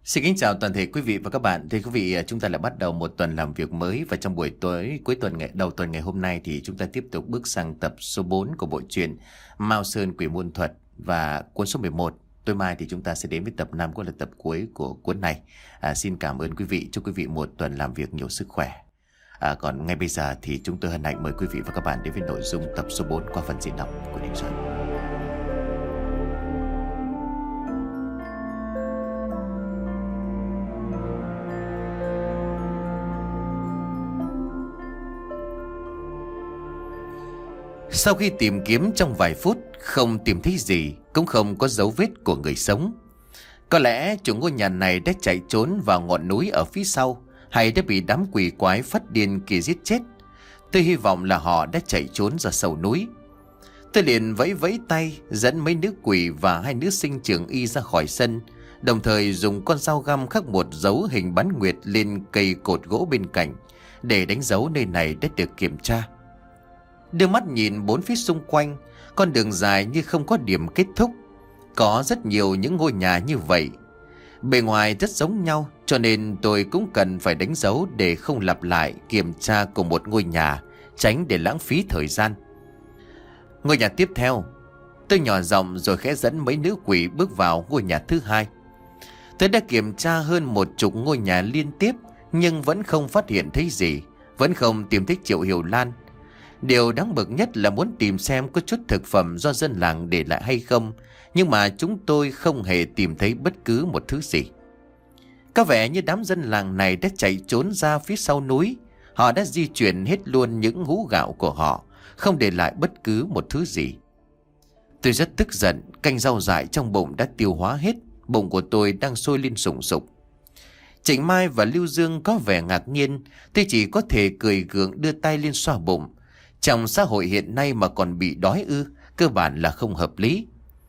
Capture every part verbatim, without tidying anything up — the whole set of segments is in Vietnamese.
Xin kính chào toàn thể quý vị và các bạn. Thưa quý vị, chúng ta lại bắt đầu một tuần làm việc mới và trong buổi tối cuối tuần ngày đầu tuần ngày hôm nay thì chúng ta tiếp tục bước sang tập số bốn của bộ truyện Mao Sơn Quỷ Môn Thuật và cuốn số mười một. Tối mai thì chúng ta sẽ đến với tập năm, cũng là tập cuối của cuốn này. À, xin cảm ơn quý vị, chúc quý vị một tuần làm việc nhiều sức khỏe. À, còn ngay bây giờ thì chúng tôi hân hạnh mời quý vị và các bạn đến với nội dung tập số bốn qua phần diễn đọc của Đình Xuân. Sau khi tìm kiếm trong vài phút, không tìm thấy gì, cũng không có dấu vết của người sống. Có lẽ chủ ngôi nhà này đã chạy trốn vào ngọn núi ở phía sau, hay đã bị đám quỷ quái phát điên kia giết chết. Tôi hy vọng là họ đã chạy trốn ra sâu núi. Tôi liền vẫy vẫy tay, dẫn mấy nữ quỷ và hai nữ sinh trưởng y ra khỏi sân, đồng thời dùng con dao găm khắc một dấu hình bán nguyệt lên cây cột gỗ bên cạnh, để đánh dấu nơi này đã được kiểm tra. Đưa mắt nhìn bốn phía xung quanh, con đường dài như không có điểm kết thúc. Có rất nhiều những ngôi nhà như vậy, bề ngoài rất giống nhau, cho nên tôi cũng cần phải đánh dấu để không lặp lại kiểm tra cùng một ngôi nhà, tránh để lãng phí thời gian. Ngôi nhà tiếp theo, tôi nhỏ giọng rồi khẽ dẫn mấy nữ quỷ bước vào ngôi nhà thứ hai. Tôi đã kiểm tra hơn một chục ngôi nhà liên tiếp, nhưng vẫn không phát hiện thấy gì, vẫn không tìm thấy Triệu Hiểu Lan. Điều đáng bực nhất là muốn tìm xem có chút thực phẩm do dân làng để lại hay không, nhưng mà chúng tôi không hề tìm thấy bất cứ một thứ gì. Có vẻ như đám dân làng này đã chạy trốn ra phía sau núi. Họ đã di chuyển hết luôn những hũ gạo của họ, không để lại bất cứ một thứ gì. Tôi rất tức giận, canh rau dại trong bụng đã tiêu hóa hết, bụng của tôi đang sôi lên sùng sục. Trịnh Mai và Lưu Dương có vẻ ngạc nhiên, tôi chỉ có thể cười gượng đưa tay lên xoa bụng. Trong xã hội hiện nay mà còn bị đói ư, cơ bản là không hợp lý.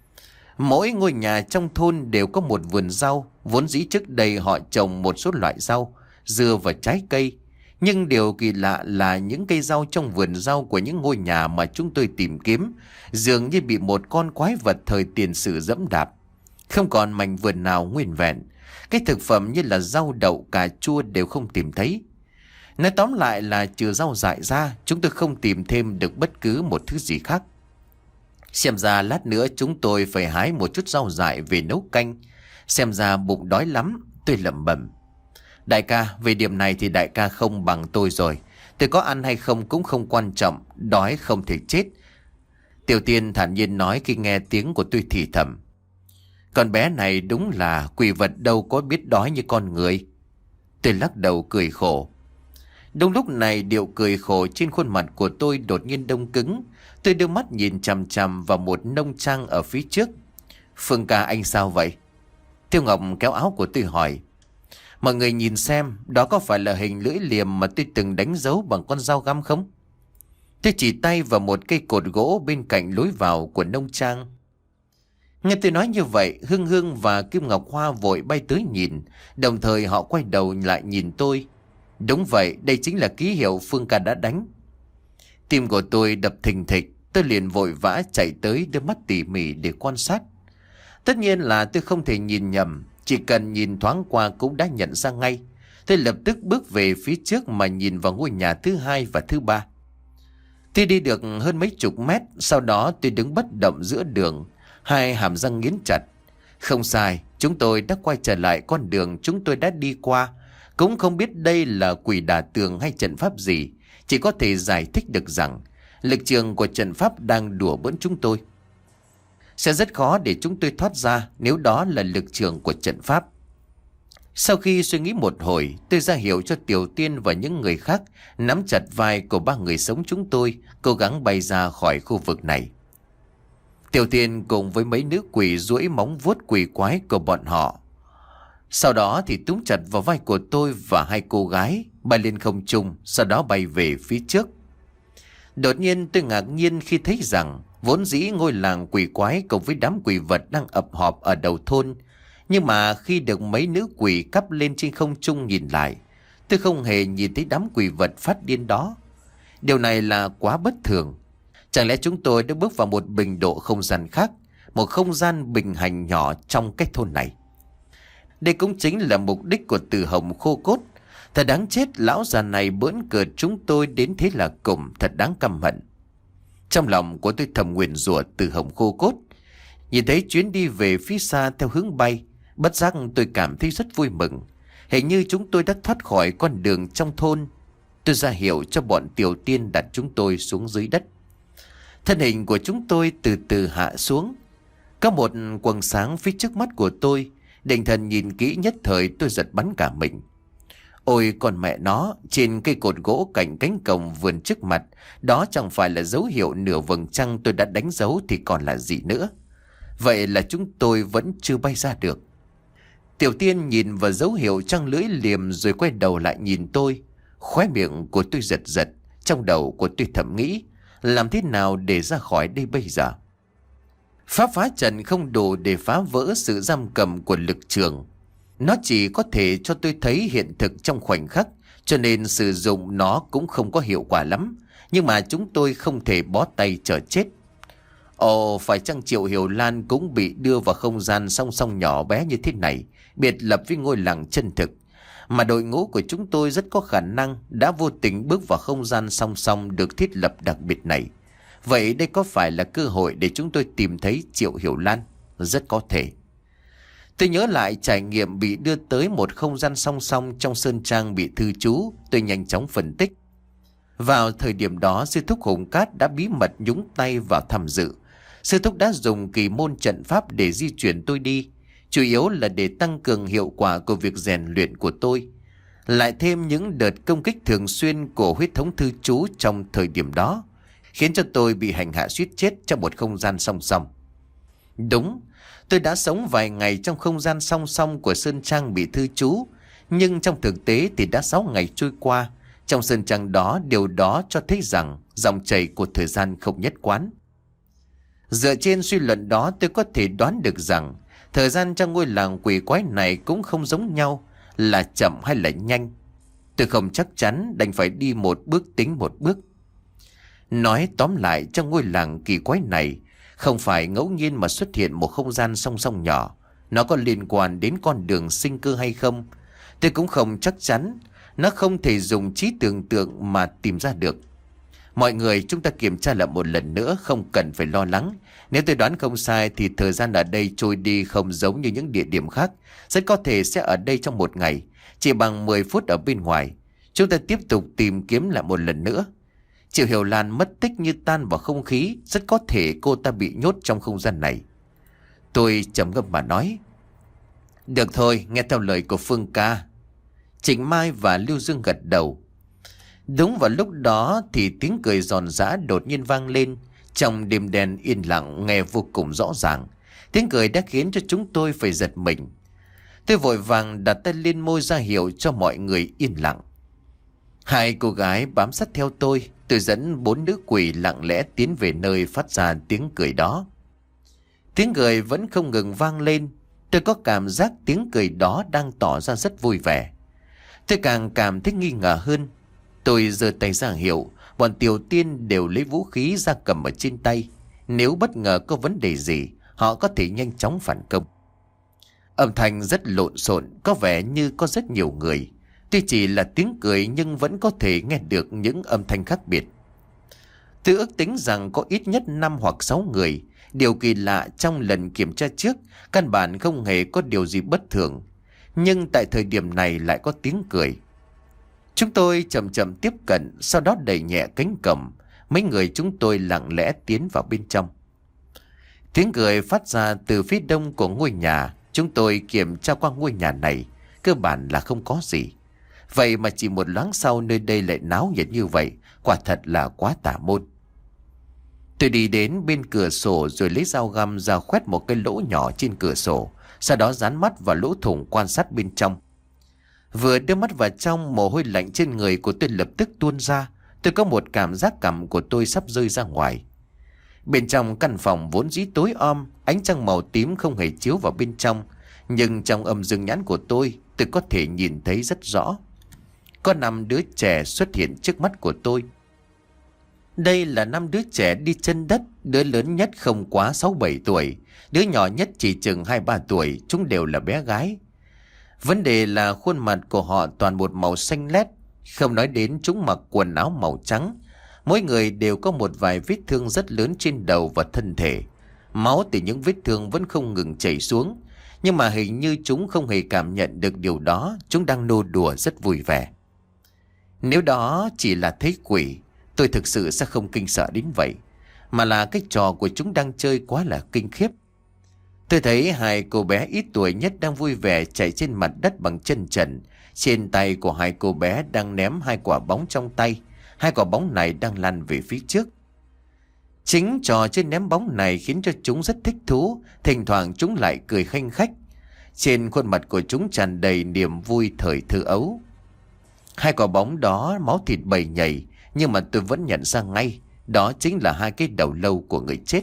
Mỗi ngôi nhà trong thôn đều có một vườn rau, vốn dĩ trước đây họ trồng một số loại rau, dưa và trái cây. Nhưng điều kỳ lạ là những cây rau trong vườn rau của những ngôi nhà mà chúng tôi tìm kiếm dường như bị một con quái vật thời tiền sử dẫm đạp. Không còn mảnh vườn nào nguyên vẹn. Cái thực phẩm như là rau đậu, cà chua đều không tìm thấy. Nói tóm lại là trừ rau dại ra, chúng tôi không tìm thêm được bất cứ một thứ gì khác. Xem ra lát nữa chúng tôi phải hái một chút rau dại về nấu canh. Xem ra bụng đói lắm, tôi lẩm bẩm. Đại ca, về điểm này thì đại ca không bằng tôi rồi. Tôi có ăn hay không cũng không quan trọng, đói không thể chết. Tiểu Tiên thản nhiên nói khi nghe tiếng của tôi thì thầm. Con bé này đúng là quỷ vật đâu có biết đói như con người. Tôi lắc đầu cười khổ. Đúng lúc này điệu cười khổ trên khuôn mặt của tôi đột nhiên đông cứng. Tôi đưa mắt nhìn chằm chằm vào một nông trang ở phía trước. Phương ca, anh sao vậy? Tiêu Ngọc kéo áo của tôi hỏi. Mọi người nhìn xem, đó có phải là hình lưỡi liềm mà tôi từng đánh dấu bằng con dao găm không? Tôi chỉ tay vào một cây cột gỗ bên cạnh lối vào của nông trang. Nghe tôi nói như vậy, Hương Hương và Kim Ngọc Hoa vội bay tới nhìn, đồng thời họ quay đầu lại nhìn tôi. Đúng vậy, đây chính là ký hiệu Phương ca đã đánh. Tim của tôi đập thình thịch, tôi liền vội vã chạy tới đưa mắt tỉ mỉ để quan sát. Tất nhiên là tôi không thể nhìn nhầm, chỉ cần nhìn thoáng qua cũng đã nhận ra ngay. Tôi lập tức bước về phía trước mà nhìn vào ngôi nhà thứ hai và thứ ba. Tôi đi được hơn mấy chục mét, sau đó tôi đứng bất động giữa đường, hai hàm răng nghiến chặt. Không sai, chúng tôi đã quay trở lại con đường chúng tôi đã đi qua. Cũng không biết đây là quỷ đả tường hay trận pháp gì, chỉ có thể giải thích được rằng lực trường của trận pháp đang đùa bỡn chúng tôi. Sẽ rất khó để chúng tôi thoát ra nếu đó là lực trường của trận pháp. Sau khi suy nghĩ một hồi, tôi ra hiệu cho Tiểu Tiên và những người khác nắm chặt vai của ba người sống chúng tôi, cố gắng bay ra khỏi khu vực này. Tiểu Tiên cùng với mấy nữ quỷ duỗi móng vuốt quỷ quái của bọn họ. Sau đó thì túm chặt vào vai của tôi và hai cô gái, bay lên không trung, sau đó bay về phía trước. Đột nhiên tôi ngạc nhiên khi thấy rằng vốn dĩ ngôi làng quỷ quái cùng với đám quỷ vật đang ập họp ở đầu thôn. Nhưng mà khi được mấy nữ quỷ cắp lên trên không trung nhìn lại, tôi không hề nhìn thấy đám quỷ vật phát điên đó. Điều này là quá bất thường. Chẳng lẽ chúng tôi đã bước vào một bình độ không gian khác, một không gian bình hành nhỏ trong cái thôn này? Đây cũng chính là mục đích của Từ Hồng khô cốt. Thật đáng chết, lão già này bỡn cợt chúng tôi đến thế là cùng, thật đáng căm hận. Trong lòng của tôi thầm nguyền rủa Từ Hồng khô cốt. Nhìn thấy chuyến đi về phía xa theo hướng bay, bất giác tôi cảm thấy rất vui mừng. Hình như chúng tôi đã thoát khỏi con đường trong thôn. Tôi ra hiệu cho bọn Tiểu Tiên đặt chúng tôi xuống dưới đất. Thân hình của chúng tôi từ từ hạ xuống. Có một quầng sáng phía trước mắt của tôi. Định thần nhìn kỹ, nhất thời tôi giật bắn cả mình. Ôi con mẹ nó, trên cây cột gỗ cạnh cánh cổng vườn trước mặt, đó chẳng phải là dấu hiệu nửa vầng trăng tôi đã đánh dấu thì còn là gì nữa. Vậy là chúng tôi vẫn chưa bay ra được. Tiểu Tiên nhìn vào dấu hiệu trăng lưỡi liềm rồi quay đầu lại nhìn tôi. Khóe miệng của tôi giật giật, trong đầu của tôi thầm nghĩ, làm thế nào để ra khỏi đây bây giờ? Pháp phá trận không đủ để phá vỡ sự giam cầm của lực trường. Nó chỉ có thể cho tôi thấy hiện thực trong khoảnh khắc, cho nên sử dụng nó cũng không có hiệu quả lắm. Nhưng mà chúng tôi không thể bó tay chờ chết. Ồ, phải chăng Triệu Hiểu Lan cũng bị đưa vào không gian song song nhỏ bé như thế này, biệt lập với ngôi làng chân thực. Mà đội ngũ của chúng tôi rất có khả năng đã vô tình bước vào không gian song song được thiết lập đặc biệt này. Vậy đây có phải là cơ hội để chúng tôi tìm thấy Triệu Hiểu Lan? Rất có thể. Tôi nhớ lại trải nghiệm bị đưa tới một không gian song song trong sơn trang bị thư trú. Tôi nhanh chóng phân tích. Vào thời điểm đó, sư thúc Hùng Cát đã bí mật nhúng tay vào tham dự. Sư thúc đã dùng kỳ môn trận pháp để di chuyển tôi đi, chủ yếu là để tăng cường hiệu quả của việc rèn luyện của tôi. Lại thêm những đợt công kích thường xuyên của huyết thống thư trú trong thời điểm đó, khiến cho tôi bị hành hạ suýt chết trong một không gian song song. Đúng, tôi đã sống vài ngày trong không gian song song của sơn trang bị thư trú, nhưng trong thực tế thì đã sáu ngày trôi qua. Trong sơn trang đó, điều đó cho thấy rằng dòng chảy của thời gian không nhất quán. Dựa trên suy luận đó, tôi có thể đoán được rằng thời gian trong ngôi làng quỷ quái này cũng không giống nhau, là chậm hay là nhanh. Tôi không chắc chắn, đành phải đi một bước tính một bước. Nói tóm lại, trong ngôi làng kỳ quái này không phải ngẫu nhiên mà xuất hiện một không gian song song nhỏ. Nó có liên quan đến con đường sinh cơ hay không, tôi cũng không chắc chắn. Nó không thể dùng trí tưởng tượng mà tìm ra được. Mọi người, chúng ta kiểm tra lại một lần nữa, không cần phải lo lắng. Nếu tôi đoán không sai thì thời gian ở đây trôi đi không giống như những địa điểm khác. Rất có thể sẽ ở đây trong một ngày, chỉ bằng mười phút ở bên ngoài. Chúng ta tiếp tục tìm kiếm lại một lần nữa. Triệu Hiểu Lan mất tích như tan vào không khí, rất có thể cô ta bị nhốt trong không gian này. Tôi trầm ngâm mà nói. Được thôi, nghe theo lời của Phương ca. Trịnh Mai và Lưu Dương gật đầu. Đúng vào lúc đó thì tiếng cười giòn giã đột nhiên vang lên. Trong đêm đen yên lặng nghe vô cùng rõ ràng. Tiếng cười đã khiến cho chúng tôi phải giật mình. Tôi vội vàng đặt tay lên môi ra hiệu cho mọi người yên lặng. Hai cô gái bám sát theo tôi. Tôi dẫn bốn nữ quỷ lặng lẽ tiến về nơi phát ra tiếng cười đó. Tiếng cười vẫn không ngừng vang lên. Tôi có cảm giác tiếng cười đó đang tỏ ra rất vui vẻ. Tôi càng cảm thấy nghi ngờ hơn. Tôi giơ tay ra hiệu, bọn Tiểu Tiên đều lấy vũ khí ra cầm ở trên tay. Nếu bất ngờ có vấn đề gì, họ có thể nhanh chóng phản công. Âm thanh rất lộn xộn, có vẻ như có rất nhiều người. Tuy chỉ là tiếng cười nhưng vẫn có thể nghe được những âm thanh khác biệt. Tôi ước tính rằng có ít nhất năm hoặc sáu người. Điều kỳ lạ, trong lần kiểm tra trước, căn bản không hề có điều gì bất thường. Nhưng tại thời điểm này lại có tiếng cười. Chúng tôi chậm chậm tiếp cận, sau đó đẩy nhẹ cánh cổng. Mấy người chúng tôi lặng lẽ tiến vào bên trong. Tiếng cười phát ra từ phía đông của ngôi nhà. Chúng tôi kiểm tra qua ngôi nhà này, cơ bản là không có gì. Vậy mà chỉ một loáng sau nơi đây lại náo nhiệt như vậy, quả thật là quá tà môn. Tôi đi đến bên cửa sổ rồi lấy dao găm ra khoét một cái lỗ nhỏ trên cửa sổ, sau đó dán mắt vào lỗ thủng quan sát bên trong. Vừa đưa mắt vào trong, mồ hôi lạnh trên người của tôi lập tức tuôn ra. Tôi có một cảm giác cằm của tôi sắp rơi ra ngoài. Bên trong căn phòng vốn dĩ tối om, ánh trăng màu tím không hề chiếu vào bên trong. Nhưng trong âm dương nhãn của tôi, tôi có thể nhìn thấy rất rõ. Có năm đứa trẻ xuất hiện trước mắt của tôi. Đây là năm đứa trẻ đi chân đất. Đứa lớn nhất không quá sáu bảy tuổi, đứa nhỏ nhất chỉ chừng hai ba tuổi. Chúng đều là bé gái. Vấn đề là khuôn mặt của họ toàn một màu xanh lét, không nói đến chúng mặc quần áo màu trắng. Mỗi người đều có một vài vết thương rất lớn trên đầu và thân thể. Máu từ những vết thương vẫn không ngừng chảy xuống, nhưng mà hình như chúng không hề cảm nhận được điều đó. Chúng đang nô đùa rất vui vẻ. Nếu đó chỉ là thấy quỷ, tôi thực sự sẽ không kinh sợ đến vậy, mà là cái trò của chúng đang chơi quá là kinh khiếp. Tôi thấy hai cô bé ít tuổi nhất đang vui vẻ chạy trên mặt đất bằng chân trần. Trên tay của hai cô bé đang ném hai quả bóng trong tay. Hai quả bóng này đang lăn về phía trước. Chính trò chơi ném bóng này khiến cho chúng rất thích thú. Thỉnh thoảng chúng lại cười khanh khách. Trên khuôn mặt của chúng tràn đầy niềm vui thời thơ ấu. Hai quả bóng đó máu thịt bầy nhầy, nhưng mà tôi vẫn nhận ra ngay, đó chính là hai cái đầu lâu của người chết.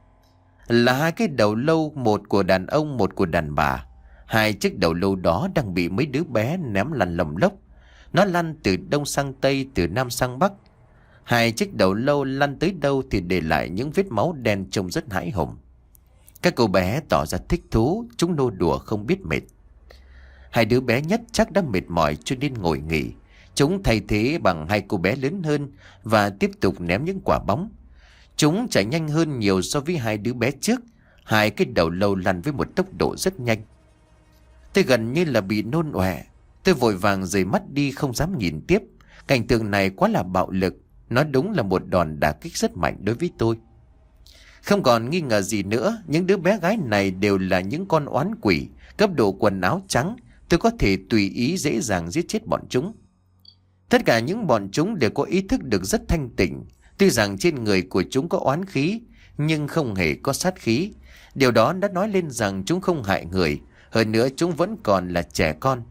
Là hai cái đầu lâu, một của đàn ông, một của đàn bà. Hai chiếc đầu lâu đó đang bị mấy đứa bé ném lăn lồng lốc. Nó lăn từ đông sang tây, từ nam sang bắc. Hai chiếc đầu lâu lăn tới đâu thì để lại những vết máu đen trông rất hãi hùng. Các cô bé tỏ ra thích thú, chúng nô đùa không biết mệt. Hai đứa bé nhất chắc đã mệt mỏi cho nên ngồi nghỉ. Chúng thay thế bằng hai cô bé lớn hơn và tiếp tục ném những quả bóng. Chúng chạy nhanh hơn nhiều so với hai đứa bé trước. Hai cái đầu lâu lăn với một tốc độ rất nhanh. Tôi gần như là bị nôn ọe. Tôi vội vàng rời mắt đi, không dám nhìn tiếp. Cảnh tượng này quá là bạo lực. Nó đúng là một đòn đả kích rất mạnh đối với tôi. Không còn nghi ngờ gì nữa, những đứa bé gái này đều là những con oán quỷ. Cấp độ quần áo trắng, tôi có thể tùy ý dễ dàng giết chết bọn chúng. Tất cả những bọn chúng đều có ý thức được rất thanh tỉnh. Tuy rằng trên người của chúng có oán khí, nhưng không hề có sát khí. Điều đó đã nói lên rằng chúng không hại người. Hơn nữa chúng vẫn còn là trẻ con.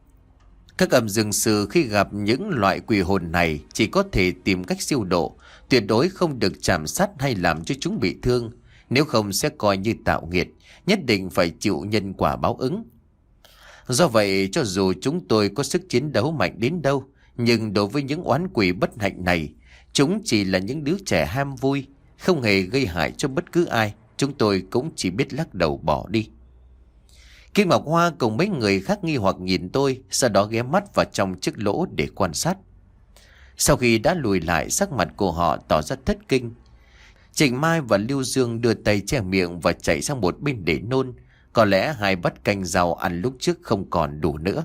Các âm dương sư khi gặp những loại quỷ hồn này chỉ có thể tìm cách siêu độ. Tuyệt đối không được chạm sát hay làm cho chúng bị thương. Nếu không sẽ coi như tạo nghiệt. Nhất định phải chịu nhân quả báo ứng. Do vậy cho dù chúng tôi có sức chiến đấu mạnh đến đâu, nhưng đối với những oán quỷ bất hạnh này, chúng chỉ là những đứa trẻ ham vui, không hề gây hại cho bất cứ ai. Chúng tôi cũng chỉ biết lắc đầu bỏ đi. Kim Ngọc Hoa cùng mấy người khác nghi hoặc nhìn tôi, sau đó ghé mắt vào trong chiếc lỗ để quan sát. Sau khi đã lùi lại, sắc mặt của họ tỏ ra thất kinh. Trịnh Mai và Lưu Dương đưa tay che miệng và chạy sang một bên để nôn. Có lẽ hai bát canh rau ăn lúc trước không còn đủ nữa.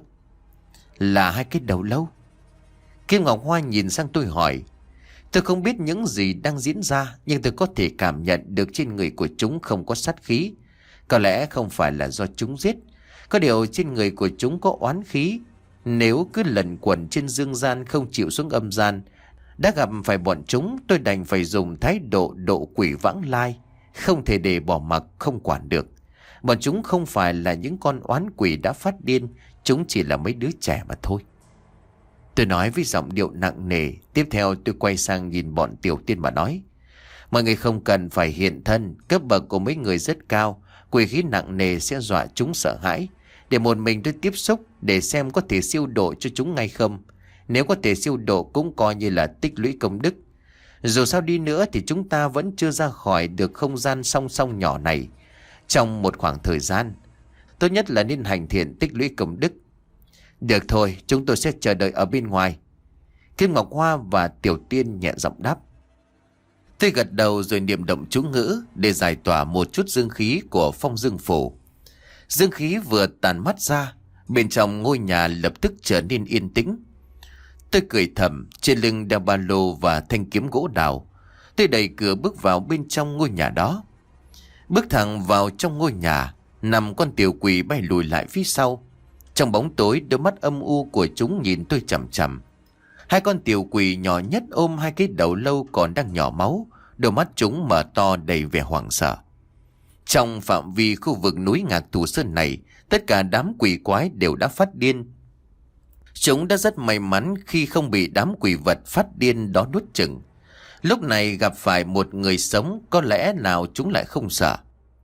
Là hai cái đầu lâu. Kim Ngọc Hoa nhìn sang tôi hỏi. Tôi không biết những gì đang diễn ra, nhưng tôi có thể cảm nhận được trên người của chúng không có sát khí. Có lẽ không phải là do chúng giết. Có điều trên người của chúng có oán khí. Nếu cứ lẩn quẩn trên dương gian không chịu xuống âm gian, đã gặp phải bọn chúng, tôi đành phải dùng thái độ độ quỷ vãng lai. Không thể để bỏ mặc không quản được. Bọn chúng không phải là những con oán quỷ đã phát điên. Chúng chỉ là mấy đứa trẻ mà thôi. Tôi nói với giọng điệu nặng nề. Tiếp theo tôi quay sang nhìn bọn Tiểu Tiên mà nói. Mọi người không cần phải hiện thân. Cấp bậc của mấy người rất cao. Quỷ khí nặng nề sẽ dọa chúng sợ hãi. Để một mình tôi tiếp xúc, để xem có thể siêu độ cho chúng ngay không. Nếu có thể siêu độ cũng coi như là tích lũy công đức. Dù sao đi nữa thì chúng ta vẫn chưa ra khỏi được không gian song song nhỏ này. Trong một khoảng thời gian, tốt nhất là nên hành thiện tích lũy công đức. Được thôi, chúng tôi sẽ chờ đợi ở bên ngoài. Kim Ngọc Hoa và Tiểu Tiên nhẹ giọng đáp. Tôi gật đầu rồi niệm động chú ngữ để giải tỏa một chút dương khí của phong dương phủ. Dương khí vừa tàn mắt ra, bên trong ngôi nhà lập tức trở nên yên tĩnh. Tôi cười thầm, trên lưng đeo ba lô và thanh kiếm gỗ đào. Tôi đẩy cửa bước vào bên trong ngôi nhà đó. Bước thẳng vào trong ngôi nhà, nằm con tiểu quỷ bay lùi lại phía sau. Trong bóng tối, đôi mắt âm u của chúng nhìn tôi chằm chằm. Hai con tiểu quỷ nhỏ nhất ôm hai cái đầu lâu còn đang nhỏ máu. Đôi mắt chúng mở to đầy vẻ hoảng sợ. Trong phạm vi khu vực núi Ngạc Thù Sơn này, tất cả đám quỷ quái đều đã phát điên. Chúng đã rất may mắn khi không bị đám quỷ vật phát điên đó nuốt chửng. Lúc này gặp phải một người sống, có lẽ nào chúng lại không sợ.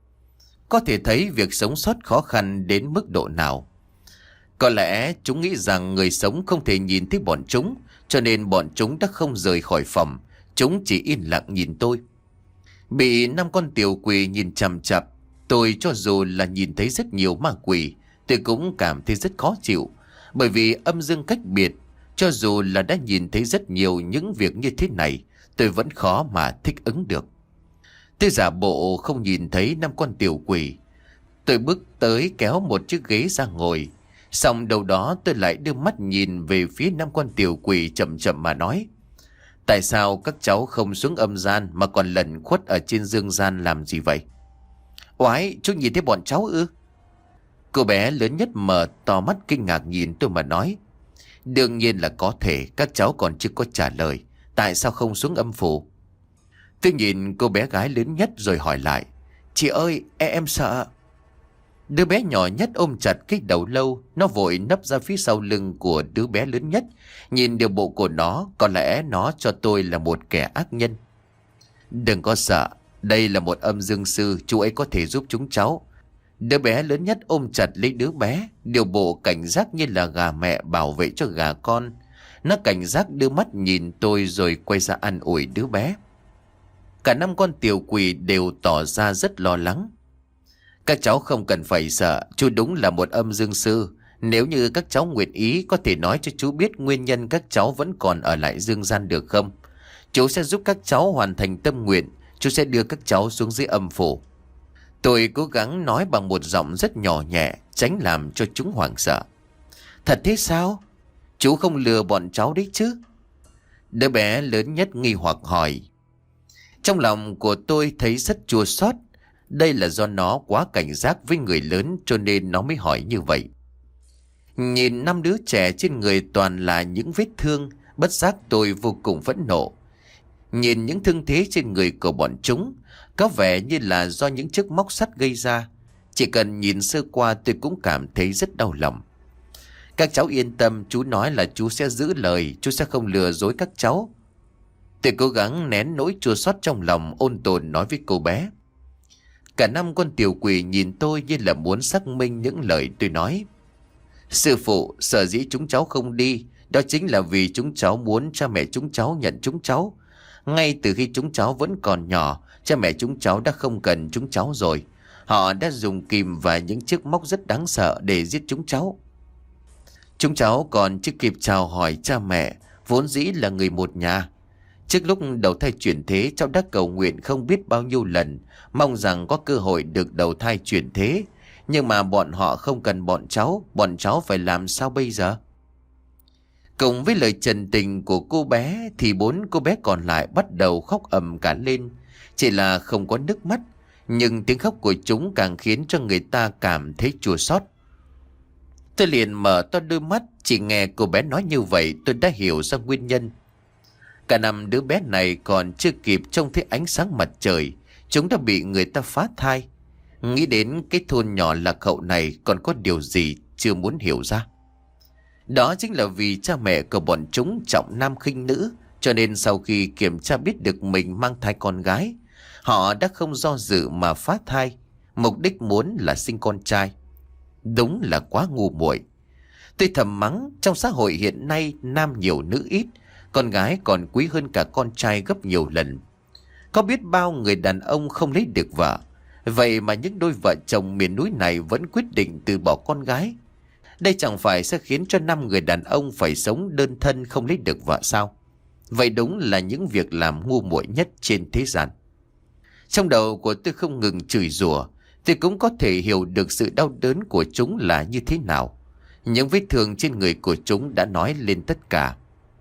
Có thể thấy việc sống sót khó khăn đến mức độ nào. Có lẽ chúng nghĩ rằng người sống không thể nhìn thấy bọn chúng, cho nên bọn chúng đã không rời khỏi phòng. Chúng chỉ yên lặng nhìn tôi. Bị năm con tiểu quỷ nhìn chằm chằm, tôi cho dù là nhìn thấy rất nhiều ma quỷ, tôi cũng cảm thấy rất khó chịu. Bởi vì âm dương cách biệt, cho dù là đã nhìn thấy rất nhiều những việc như thế này, tôi vẫn khó mà thích ứng được. Tôi giả bộ không nhìn thấy năm con tiểu quỷ. Tôi bước tới kéo một chiếc ghế ra ngồi. Xong đầu đó tôi lại đưa mắt nhìn về phía năm con tiểu quỷ, chậm chậm mà nói: tại sao các cháu không xuống âm gian mà còn lẩn khuất ở trên dương gian làm gì vậy? Oái, chú nhìn thấy bọn cháu ư? Cô bé lớn nhất mở to mắt kinh ngạc nhìn tôi mà nói: đương nhiên là có thể, các cháu còn chưa có trả lời. Tại sao không xuống âm phủ? Tôi nhìn cô bé gái lớn nhất rồi hỏi lại: chị ơi, em, em sợ. Đứa bé nhỏ nhất ôm chặt cái đầu lâu. Nó vội nấp ra phía sau lưng của đứa bé lớn nhất. Nhìn điều bộ của nó, có lẽ nó cho tôi là một kẻ ác nhân. Đừng có sợ, đây là một âm dương sư, chú ấy có thể giúp chúng cháu. Đứa bé lớn nhất ôm chặt lấy đứa bé, điều bộ cảnh giác như là gà mẹ bảo vệ cho gà con. Nó cảnh giác đưa mắt nhìn tôi rồi quay ra an ủi đứa bé. Cả năm con tiểu quỷ đều tỏ ra rất lo lắng. Các cháu không cần phải sợ, chú đúng là một âm dương sư. Nếu như các cháu nguyện ý, có thể nói cho chú biết nguyên nhân các cháu vẫn còn ở lại dương gian được không? Chú sẽ giúp các cháu hoàn thành tâm nguyện. Chú sẽ đưa các cháu xuống dưới âm phủ. Tôi cố gắng nói bằng một giọng rất nhỏ nhẹ, tránh làm cho chúng hoảng sợ. Thật thế sao? Chú không lừa bọn cháu đấy chứ? Đứa bé lớn nhất nghi hoặc hỏi. Trong lòng của tôi thấy rất chua xót. Đây là do nó quá cảnh giác với người lớn cho nên nó mới hỏi như vậy. Nhìn năm đứa trẻ trên người toàn là những vết thương, bất giác tôi vô cùng phẫn nộ. Nhìn những thương thế trên người của bọn chúng, có vẻ như là do những chiếc móc sắt gây ra. Chỉ cần nhìn sơ qua tôi cũng cảm thấy rất đau lòng. Các cháu yên tâm, chú nói là chú sẽ giữ lời, chú sẽ không lừa dối các cháu. Tôi cố gắng nén nỗi chua xót trong lòng, ôn tồn nói với cô bé. Cả năm con tiểu quỷ nhìn tôi như là muốn xác minh những lời tôi nói. Sư phụ, sở dĩ chúng cháu không đi, đó chính là vì chúng cháu muốn cha mẹ chúng cháu nhận chúng cháu. Ngay từ khi chúng cháu vẫn còn nhỏ, cha mẹ chúng cháu đã không cần chúng cháu rồi. Họ đã dùng kìm và những chiếc móc rất đáng sợ để giết chúng cháu. Chúng cháu còn chưa kịp chào hỏi cha mẹ, vốn dĩ là người một nhà. Trước lúc đầu thai chuyển thế, cháu đã cầu nguyện không biết bao nhiêu lần, mong rằng có cơ hội được đầu thai chuyển thế. Nhưng mà bọn họ không cần bọn cháu, bọn cháu phải làm sao bây giờ? Cùng với lời trần tình của cô bé thì bốn cô bé còn lại bắt đầu khóc ầm cả lên. Chỉ là không có nước mắt, nhưng tiếng khóc của chúng càng khiến cho người ta cảm thấy chua xót. Tôi liền mở to đôi mắt, chỉ nghe cô bé nói như vậy tôi đã hiểu ra nguyên nhân. Cả năm đứa bé này còn chưa kịp trông thấy ánh sáng mặt trời, chúng đã bị người ta phá thai. Nghĩ đến cái thôn nhỏ lạc hậu này còn có điều gì chưa muốn hiểu ra. Đó chính là vì cha mẹ của bọn chúng trọng nam khinh nữ, cho nên sau khi kiểm tra biết được mình mang thai con gái, họ đã không do dự mà phá thai, mục đích muốn là sinh con trai. Đúng là quá ngu muội. Tôi thầm mắng, trong xã hội hiện nay nam nhiều nữ ít, con gái còn quý hơn cả con trai gấp nhiều lần. Có biết bao người đàn ông không lấy được vợ, vậy mà những đôi vợ chồng miền núi này vẫn quyết định từ bỏ con gái. Đây chẳng phải sẽ khiến cho năm người đàn ông phải sống đơn thân không lấy được vợ sao? Vậy đúng là những việc làm ngu muội nhất trên thế gian. Trong đầu của tôi không ngừng chửi rủa, tôi cũng có thể hiểu được sự đau đớn của chúng là như thế nào. Những vết thương trên người của chúng đã nói lên tất cả.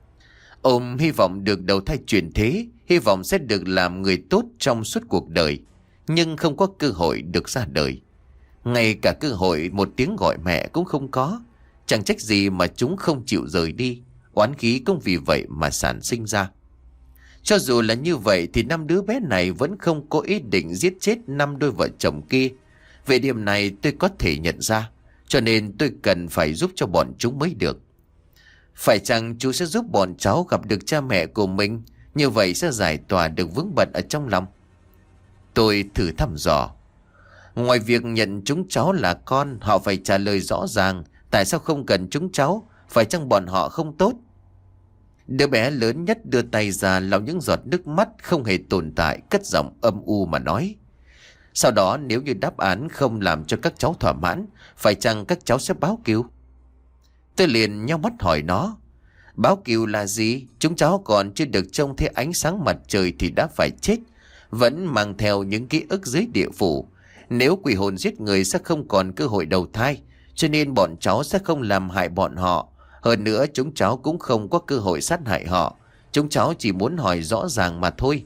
Ôm hy vọng được đầu thai chuyển thế, hy vọng sẽ được làm người tốt trong suốt cuộc đời, nhưng không có cơ hội được ra đời. Ngay cả cơ hội một tiếng gọi mẹ cũng không có. Chẳng trách gì mà chúng không chịu rời đi, oán khí cũng vì vậy mà sản sinh ra. Cho dù là như vậy thì năm đứa bé này vẫn không có ý định giết chết năm đôi vợ chồng kia. Về điểm này tôi có thể nhận ra, cho nên tôi cần phải giúp cho bọn chúng mới được. Phải chăng chú sẽ giúp bọn cháu gặp được cha mẹ của mình, như vậy sẽ giải tỏa được vướng bận ở trong lòng? Tôi thử thăm dò. Ngoài việc nhận chúng cháu là con, họ phải trả lời rõ ràng tại sao không cần chúng cháu, phải chăng bọn họ không tốt? Đứa bé lớn nhất đưa tay ra lau những giọt nước mắt không hề tồn tại, cất giọng âm u mà nói. Sau đó nếu như đáp án không làm cho các cháu thỏa mãn, phải chăng các cháu sẽ báo cừu? Tôi liền nheo mắt hỏi nó. Báo cừu là gì? Chúng cháu còn chưa được trông thấy ánh sáng mặt trời thì đã phải chết, vẫn mang theo những ký ức dưới địa phủ. Nếu quỷ hồn giết người sẽ không còn cơ hội đầu thai, cho nên bọn cháu sẽ không làm hại bọn họ. Hơn nữa chúng cháu cũng không có cơ hội sát hại họ. Chúng cháu chỉ muốn hỏi rõ ràng mà thôi.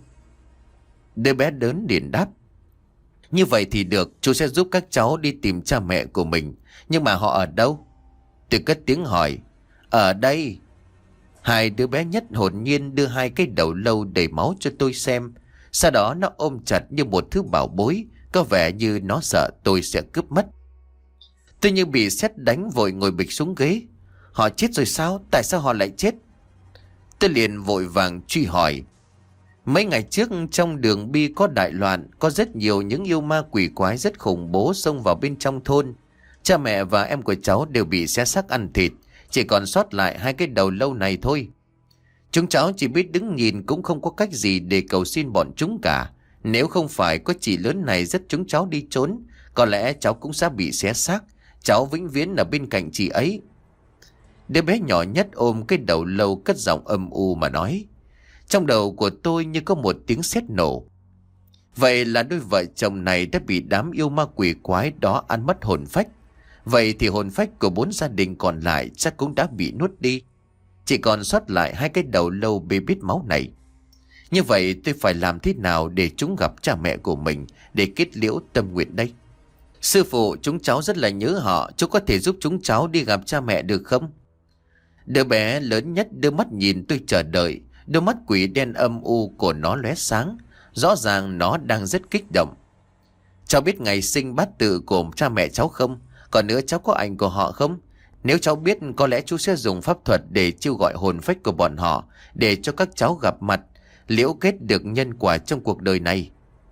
Đứa bé đớn liền đáp. Như vậy thì được, chú sẽ giúp các cháu đi tìm cha mẹ của mình. Nhưng mà họ ở đâu? Tôi cất tiếng hỏi. Ở đây. Hai đứa bé nhất hồn nhiên đưa hai cái đầu lâu đầy máu cho tôi xem. Sau đó nó ôm chặt như một thứ bảo bối, có vẻ như nó sợ tôi sẽ cướp mất. Tôi như bị sét đánh, vội ngồi bịch xuống ghế. Họ chết rồi sao? Tại sao họ lại chết? Tôi liền vội vàng truy hỏi. Mấy ngày trước trong đường Bi có đại loạn, có rất nhiều những yêu ma quỷ quái rất khủng bố xông vào bên trong thôn. Cha mẹ và em của cháu đều bị xé xác ăn thịt, chỉ còn sót lại hai cái đầu lâu này thôi. Chúng cháu chỉ biết đứng nhìn, cũng không có cách gì để cầu xin bọn chúng cả. Nếu không phải có chị lớn này dắt chúng cháu đi trốn, có lẽ cháu cũng sẽ bị xé xác. Cháu vĩnh viễn ở bên cạnh chị ấy. Đứa bé nhỏ nhất ôm cái đầu lâu cất giọng âm u mà nói. Trong đầu của tôi như có một tiếng sét nổ. Vậy là đôi vợ chồng này đã bị đám yêu ma quỷ quái đó ăn mất hồn phách. Vậy thì hồn phách của bốn gia đình còn lại chắc cũng đã bị nuốt đi. Chỉ còn sót lại hai cái đầu lâu bê bít máu này. Như vậy tôi phải làm thế nào để chúng gặp cha mẹ của mình, để kết liễu tâm nguyện đây? Sư phụ, chúng cháu rất là nhớ họ. Chú có thể giúp chúng cháu đi gặp cha mẹ được không? Đứa bé lớn nhất đưa mắt nhìn tôi chờ đợi. Đôi mắt quỷ đen âm u của nó lóe sáng. Rõ ràng nó đang rất kích động. Cháu biết ngày sinh bát tự của cha mẹ cháu không? Còn nữa, cháu có ảnh của họ không? Nếu cháu biết, có lẽ chú sẽ dùng pháp thuật để chiêu gọi hồn phách của bọn họ, để cho các cháu gặp mặt, liễu kết được nhân quả trong cuộc đời này.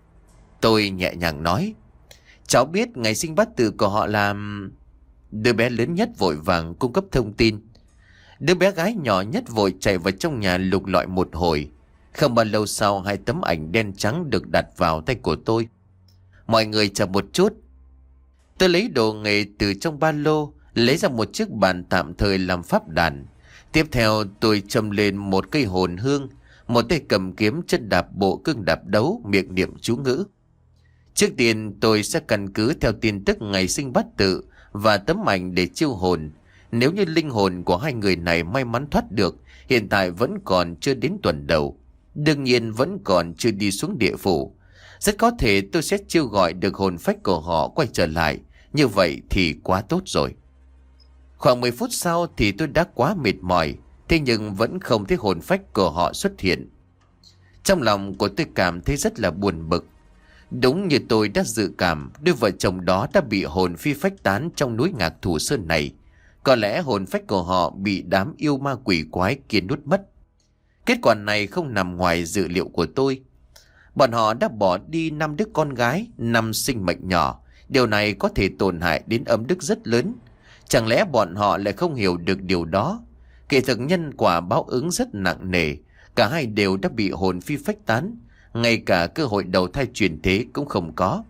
Tôi nhẹ nhàng nói. Cháu biết ngày sinh bát tự của họ là... Đứa bé lớn nhất vội vàng cung cấp thông tin. Đứa bé gái nhỏ nhất vội chạy vào trong nhà lục lọi một hồi. Không bao lâu sau, hai tấm ảnh đen trắng được đặt vào tay của tôi. Mọi người chờ một chút. Tôi lấy đồ nghề từ trong ba lô, lấy ra một chiếc bàn tạm thời làm pháp đàn. Tiếp theo tôi châm lên một cây hồn hương, một tay cầm kiếm, chân đạp bộ cương đạp đấu, miệng niệm chú ngữ. Trước tiên tôi sẽ căn cứ theo tin tức ngày sinh bát tự và tấm ảnh để chiêu hồn. Nếu như linh hồn của hai người này may mắn thoát được, hiện tại vẫn còn chưa đến tuần đầu, đương nhiên vẫn còn chưa đi xuống địa phủ, rất có thể tôi sẽ chiêu gọi được hồn phách của họ quay trở lại. Như vậy thì quá tốt rồi. Khoảng mười phút sau thì tôi đã quá mệt mỏi, thế nhưng vẫn không thấy hồn phách của họ xuất hiện. Trong lòng của tôi cảm thấy rất là buồn bực. Đúng như tôi đã dự cảm, đôi vợ chồng đó đã bị hồn phi phách tán trong núi Ngạc Thủ Sơn này. Có lẽ hồn phách của họ bị đám yêu ma quỷ quái kia nuốt mất. Kết quả này không nằm ngoài dự liệu của tôi. Bọn họ đã bỏ đi năm đứa con gái, năm sinh mệnh nhỏ. Điều này có thể tổn hại đến âm đức rất lớn. Chẳng lẽ bọn họ lại không hiểu được điều đó? Kể thực nhân quả báo ứng rất nặng nề. Cả hai đều đã bị hồn phi phách tán. Ngay cả cơ hội đầu thai chuyển thế cũng không có.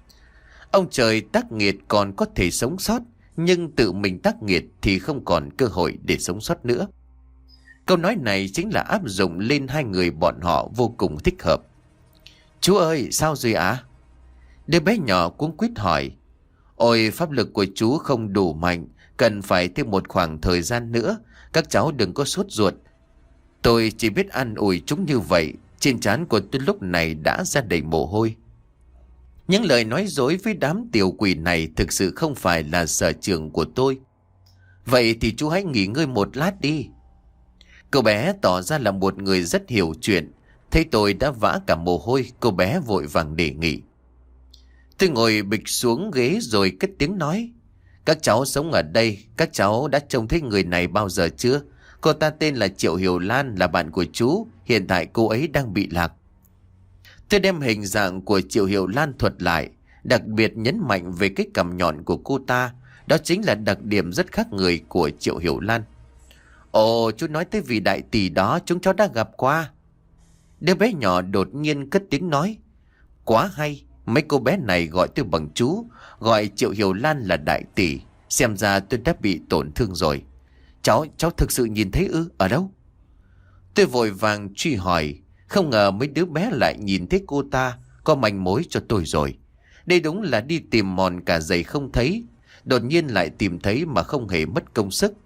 Ông trời tác nghiệt còn có thể sống sót, nhưng tự mình tác nghiệt thì không còn cơ hội để sống sót nữa. Câu nói này chính là áp dụng lên hai người bọn họ vô cùng thích hợp. Chú ơi, sao rồi ạ? À? Đứa bé nhỏ cuống quýt hỏi. Ôi, pháp lực của chú không đủ mạnh, cần phải thêm một khoảng thời gian nữa. Các cháu đừng có sốt ruột. Tôi chỉ biết an ủi chúng như vậy. Trên trán của tôi lúc này đã ra đầy mồ hôi. Những lời nói dối với đám tiểu quỷ này thực sự không phải là sở trường của tôi. Vậy thì chú hãy nghỉ ngơi một lát đi. Cô bé tỏ ra là một người rất hiểu chuyện. Thấy tôi đã vã cả mồ hôi, cô bé vội vàng đề nghị. Tôi ngồi bịch xuống ghế rồi cất tiếng nói. Các cháu sống ở đây, các cháu đã trông thấy người này bao giờ chưa? Cô ta tên là Triệu Hiểu Lan, là bạn của chú. Hiện tại cô ấy đang bị lạc. Tôi đem hình dạng của Triệu Hiểu Lan thuật lại, đặc biệt nhấn mạnh về cái cằm nhọn của cô ta. Đó chính là đặc điểm rất khác người của Triệu Hiểu Lan. Ồ, chú nói tới vị đại tỷ đó chúng cháu đã gặp qua. Đứa bé nhỏ đột nhiên cất tiếng nói. Quá hay, Mấy cô bé này gọi tôi bằng chú, gọi Triệu Hiểu Lan là đại tỷ. Xem ra tôi đã bị tổn thương rồi. Cháu, cháu thực sự nhìn thấy ư? Ở đâu? Tôi vội vàng truy hỏi. Không ngờ mấy đứa bé lại nhìn thấy cô ta. Có manh mối cho tôi rồi. Đây đúng là đi tìm mòn cả giày không thấy. Đột nhiên lại tìm thấy mà không hề mất công sức.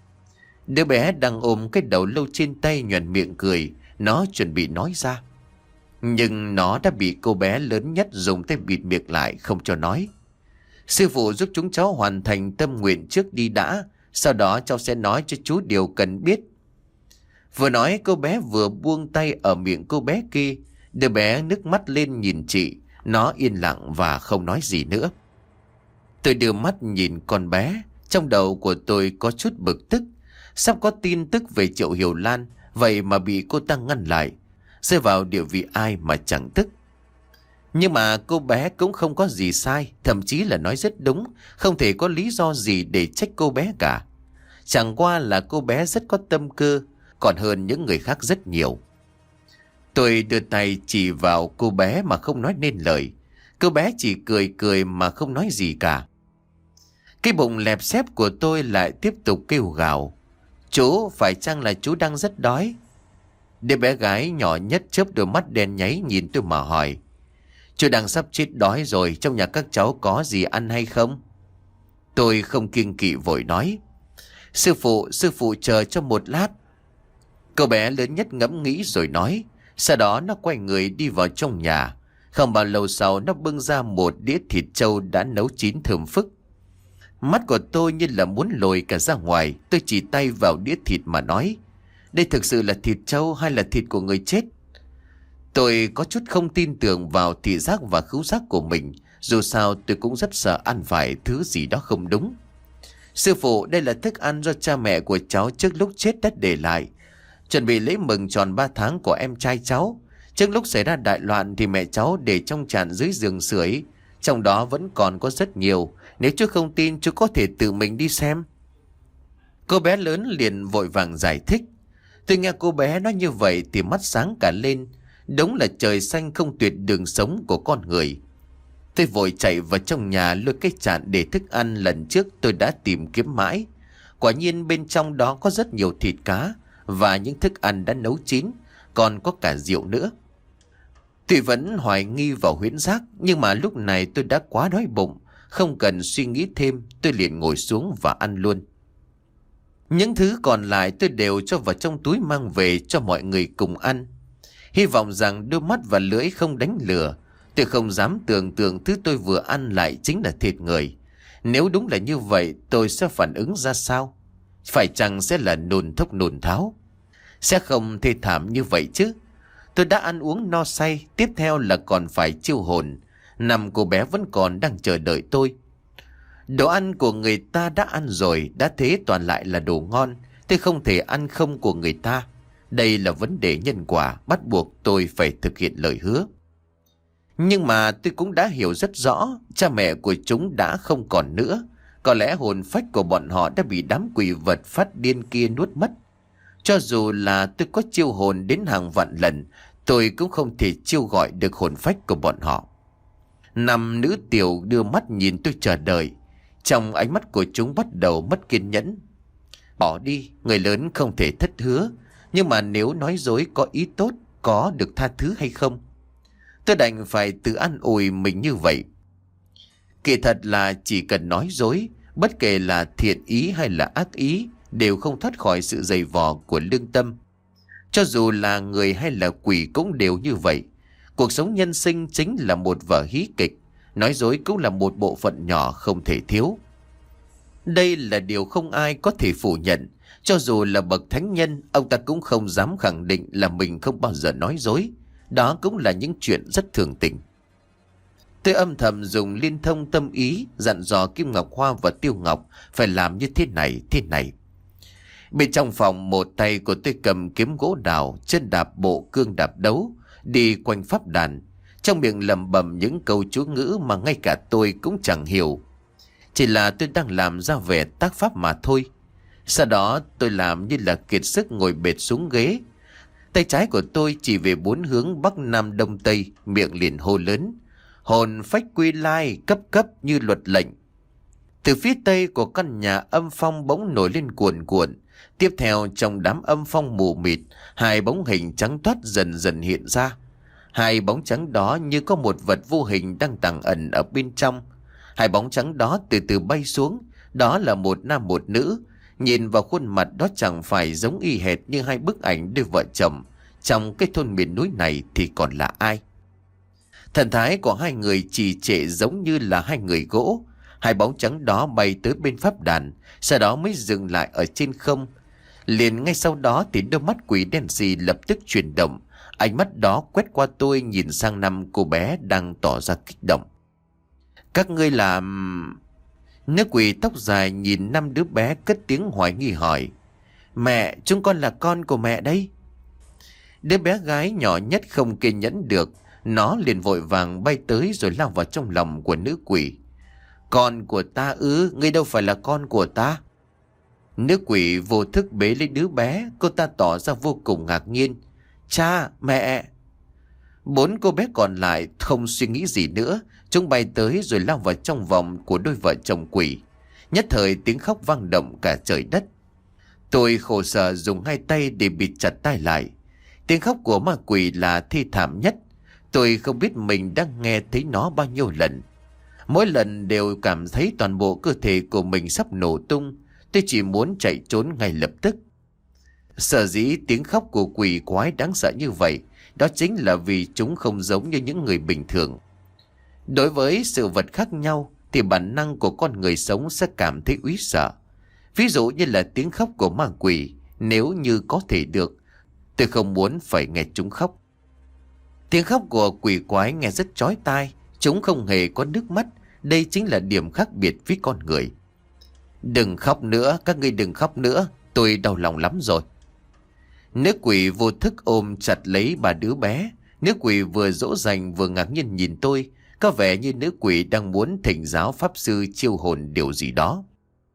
Đứa bé đang ôm cái đầu lâu trên tay nhoẻn miệng cười. Nó chuẩn bị nói ra. Nhưng nó đã bị cô bé lớn nhất dùng tay bịt miệng lại, không cho nói. Sư phụ giúp chúng cháu hoàn thành tâm nguyện trước đi đã. Sau đó cháu sẽ nói cho chú điều cần biết. Vừa nói cô bé vừa buông tay ở miệng cô bé kia. Đứa bé nước mắt lên nhìn chị. Nó yên lặng và không nói gì nữa. Tôi đưa mắt nhìn con bé. Trong đầu của tôi có chút bực tức. Sắp có tin tức về Triệu Hiểu Lan, vậy mà bị cô ta ngăn lại. Rơi vào địa vị ai mà chẳng tức. Nhưng mà cô bé cũng không có gì sai. Thậm chí là nói rất đúng. Không thể có lý do gì để trách cô bé cả. Chẳng qua là cô bé rất có tâm cơ, còn hơn những người khác rất nhiều. Tôi đưa tay chỉ vào cô bé mà không nói nên lời. Cô bé chỉ cười cười mà không nói gì cả. Cái bụng lẹp xép của tôi lại tiếp tục kêu gào. Chú, phải chăng là chú đang rất đói? Đứa bé gái nhỏ nhất chớp đôi mắt đen nháy nhìn tôi mà hỏi. Chú đang sắp chết đói rồi, trong nhà các cháu có gì ăn hay không? Tôi không kiêng kỵ vội nói. Sư phụ, sư phụ chờ cho một lát. Cô bé lớn nhất ngẫm nghĩ rồi nói. Sau đó nó quay người đi vào trong nhà. Không bao lâu sau nó bưng ra một đĩa thịt trâu đã nấu chín thơm phức. Mắt của tôi như là muốn lồi cả ra ngoài. Tôi chỉ tay vào đĩa thịt mà nói. Đây thực sự là thịt trâu hay là thịt của người chết? Tôi có chút không tin tưởng vào thị giác và khứu giác của mình. Dù sao tôi cũng rất sợ ăn phải thứ gì đó không đúng. Sư phụ, đây là thức ăn do cha mẹ của cháu trước lúc chết đã để lại. Chuẩn bị lễ mừng tròn ba tháng của em trai cháu. Trước lúc xảy ra đại loạn thì mẹ cháu để trong chạn dưới giường sưởi. Trong đó vẫn còn có rất nhiều. Nếu chú không tin chú có thể tự mình đi xem. Cô bé lớn liền vội vàng giải thích. Tôi nghe cô bé nói như vậy thì mắt sáng cả lên. Đúng là trời xanh không tuyệt đường sống của con người. Tôi vội chạy vào trong nhà lôi cái chạn để thức ăn lần trước tôi đã tìm kiếm mãi. Quả nhiên bên trong đó có rất nhiều thịt cá và những thức ăn đã nấu chín, còn có cả rượu nữa. Tôi vẫn hoài nghi vào huyễn giác, nhưng mà lúc này tôi đã quá đói bụng, không cần suy nghĩ thêm, tôi liền ngồi xuống và ăn luôn. Những thứ còn lại tôi đều cho vào trong túi mang về cho mọi người cùng ăn. Hy vọng rằng đôi mắt và lưỡi không đánh lừa. Tôi không dám tưởng tượng thứ tôi vừa ăn lại chính là thịt người. Nếu đúng là như vậy tôi sẽ phản ứng ra sao? Phải chăng sẽ là nôn thốc nôn tháo? Sẽ không thê thảm như vậy chứ. Tôi đã ăn uống no say, tiếp theo là còn phải chiêu hồn. Năm cô bé vẫn còn đang chờ đợi tôi. Đồ ăn của người ta đã ăn rồi, đã thế toàn lại là đồ ngon. Tôi không thể ăn không của người ta. Đây là vấn đề nhân quả, bắt buộc tôi phải thực hiện lời hứa. Nhưng mà tôi cũng đã hiểu rất rõ, cha mẹ của chúng đã không còn nữa. Có lẽ hồn phách của bọn họ đã bị đám quỷ vật phát điên kia nuốt mất. Cho dù là tôi có chiêu hồn đến hàng vạn lần, tôi cũng không thể chiêu gọi được hồn phách của bọn họ. Năm nữ tiểu đưa mắt nhìn tôi chờ đợi. Trong ánh mắt của chúng bắt đầu mất kiên nhẫn. Bỏ đi, người lớn không thể thất hứa. Nhưng mà nếu nói dối có ý tốt, có được tha thứ hay không? Tôi đành phải tự an ủi mình như vậy. Kỳ thật là chỉ cần nói dối, bất kể là thiện ý hay là ác ý, đều không thoát khỏi sự dày vò của lương tâm. Cho dù là người hay là quỷ cũng đều như vậy. Cuộc sống nhân sinh chính là một vở hí kịch. Nói dối cũng là một bộ phận nhỏ không thể thiếu. Đây là điều không ai có thể phủ nhận. Cho dù là bậc thánh nhân, ông ta cũng không dám khẳng định là mình không bao giờ nói dối. Đó cũng là những chuyện rất thường tình. Tôi âm thầm dùng liên thông tâm ý, dặn dò Kim Ngọc Hoa và Tiêu Ngọc phải làm như thế này, thế này. Bên trong phòng, một tay của tôi cầm kiếm gỗ đào, chân đạp bộ cương đạp đấu, đi quanh pháp đàn. Trong miệng lẩm bẩm những câu chú ngữ mà ngay cả tôi cũng chẳng hiểu. Chỉ là tôi đang làm ra vẻ tác pháp mà thôi. Sau đó tôi làm như là kiệt sức ngồi bệt xuống ghế. Tay trái của tôi chỉ về bốn hướng bắc nam đông tây, miệng liền hô lớn. hồn phách quy lai cấp cấp như luật lệnh. Từ phía tây của căn nhà âm phong bỗng nổi lên cuồn cuộn. Tiếp theo trong đám âm phong mù mịt, hai bóng hình trắng toát dần dần hiện ra. Hai bóng trắng đó như có một vật vô hình đang tàng ẩn ở bên trong. Hai bóng trắng đó từ từ bay xuống. Đó là một nam một nữ. Nhìn vào khuôn mặt đó chẳng phải giống y hệt như hai bức ảnh đôi vợ chồng trong cái thôn miền núi này thì còn là ai? Thần thái của hai người trì trệ giống như là hai người gỗ. Hai bóng trắng đó bay tới bên pháp đàn, sau đó mới dừng lại ở trên không. Liền ngay sau đó thì đôi mắt quỷ đen xì lập tức chuyển động. Ánh mắt đó quét qua tôi nhìn sang năm cô bé đang tỏ ra kích động. Các ngươi làm... Nữ quỷ tóc dài nhìn năm đứa bé cất tiếng hoài nghi hỏi. Mẹ, chúng con là con của mẹ đấy. Đứa bé gái nhỏ nhất không kiên nhẫn được. Nó liền vội vàng bay tới rồi lao vào trong lòng của nữ quỷ. Con của ta ư, ngươi đâu phải là con của ta. Nữ quỷ vô thức bế lấy đứa bé. Cô ta tỏ ra vô cùng ngạc nhiên. Cha, mẹ. Bốn cô bé còn lại không suy nghĩ gì nữa. Chúng bay tới rồi lao vào trong vòng của đôi vợ chồng quỷ. Nhất thời tiếng khóc vang động cả trời đất. Tôi khổ sở dùng hai tay để bịt chặt tai lại. Tiếng khóc của ma quỷ là thi thảm nhất. Tôi không biết mình đang nghe thấy nó bao nhiêu lần. Mỗi lần đều cảm thấy toàn bộ cơ thể của mình sắp nổ tung. Tôi chỉ muốn chạy trốn ngay lập tức. Sở dĩ tiếng khóc của quỷ quái đáng sợ như vậy, đó chính là vì chúng không giống như những người bình thường. Đối với sự vật khác nhau thì bản năng của con người sống sẽ cảm thấy úy sợ. Ví dụ như là tiếng khóc của ma quỷ, nếu như có thể được, tôi không muốn phải nghe chúng khóc. Tiếng khóc của quỷ quái nghe rất chói tai, chúng không hề có nước mắt, đây chính là điểm khác biệt với con người. Đừng khóc nữa, các ngươi đừng khóc nữa, tôi đau lòng lắm rồi. Nữ quỷ vô thức ôm chặt lấy bà đứa bé. Nữ quỷ vừa dỗ dành vừa ngạc nhiên nhìn tôi, có vẻ như nữ quỷ đang muốn thỉnh giáo pháp sư chiêu hồn điều gì đó.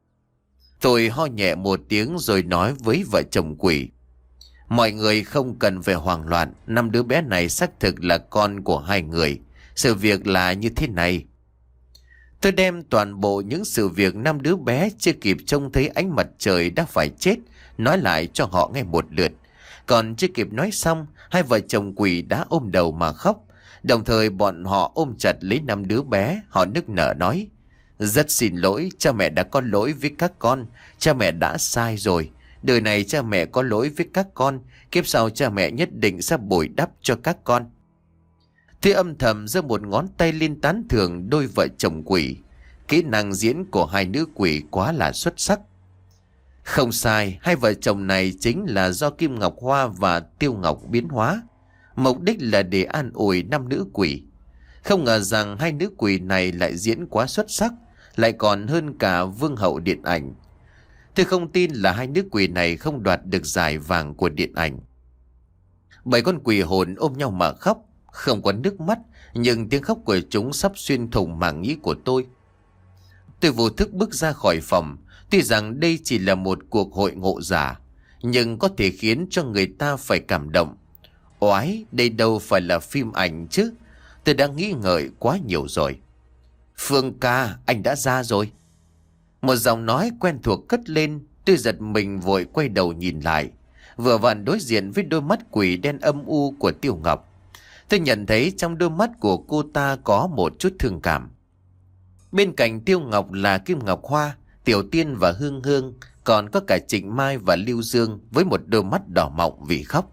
Tôi ho nhẹ một tiếng rồi nói với vợ chồng quỷ. Mọi người không cần phải hoảng loạn, năm đứa bé này xác thực là con của hai người. Sự việc là như thế này. Tôi đem toàn bộ những sự việc năm đứa bé chưa kịp trông thấy ánh mặt trời đã phải chết, nói lại cho họ nghe một lượt. Còn chưa kịp nói xong, hai vợ chồng quỷ đã ôm đầu mà khóc. Đồng thời bọn họ ôm chặt lấy năm đứa bé, họ nức nở nói. Rất xin lỗi, cha mẹ đã có lỗi với các con, cha mẹ đã sai rồi. Đời này cha mẹ có lỗi với các con, kiếp sau cha mẹ nhất định sẽ bồi đắp cho các con. Tôi âm thầm giơ một ngón tay lên tán thưởng đôi vợ chồng quỷ. Kỹ năng diễn của hai nữ quỷ quá là xuất sắc. Không sai, hai vợ chồng này chính là do Kim Ngọc Hoa và Tiêu Ngọc biến hóa. Mục đích là để an ủi năm nữ quỷ. Không ngờ rằng hai nữ quỷ này lại diễn quá xuất sắc, lại còn hơn cả vương hậu điện ảnh. Tôi không tin là hai nữ quỷ này không đoạt được giải vàng của điện ảnh. Bảy con quỷ hồn ôm nhau mà khóc, không có nước mắt, nhưng tiếng khóc của chúng sắp xuyên thủng màng nhĩ của tôi. Tôi vô thức bước ra khỏi phòng. Tuy rằng đây chỉ là một cuộc hội ngộ giả, nhưng có thể khiến cho người ta phải cảm động. Oái, đây đâu phải là phim ảnh chứ. Tôi đang nghĩ ngợi quá nhiều rồi. Phương ca, anh đã ra rồi. Một giọng nói quen thuộc cất lên. Tôi giật mình vội quay đầu nhìn lại. Vừa vặn đối diện với đôi mắt quỷ đen âm u của Tiêu Ngọc. Tôi nhận thấy trong đôi mắt của cô ta có một chút thương cảm. Bên cạnh Tiêu Ngọc là Kim Ngọc Hoa, Tiểu Tiên và Hương Hương, còn có cả Trịnh Mai và Lưu Dương với một đôi mắt đỏ mọng vì khóc.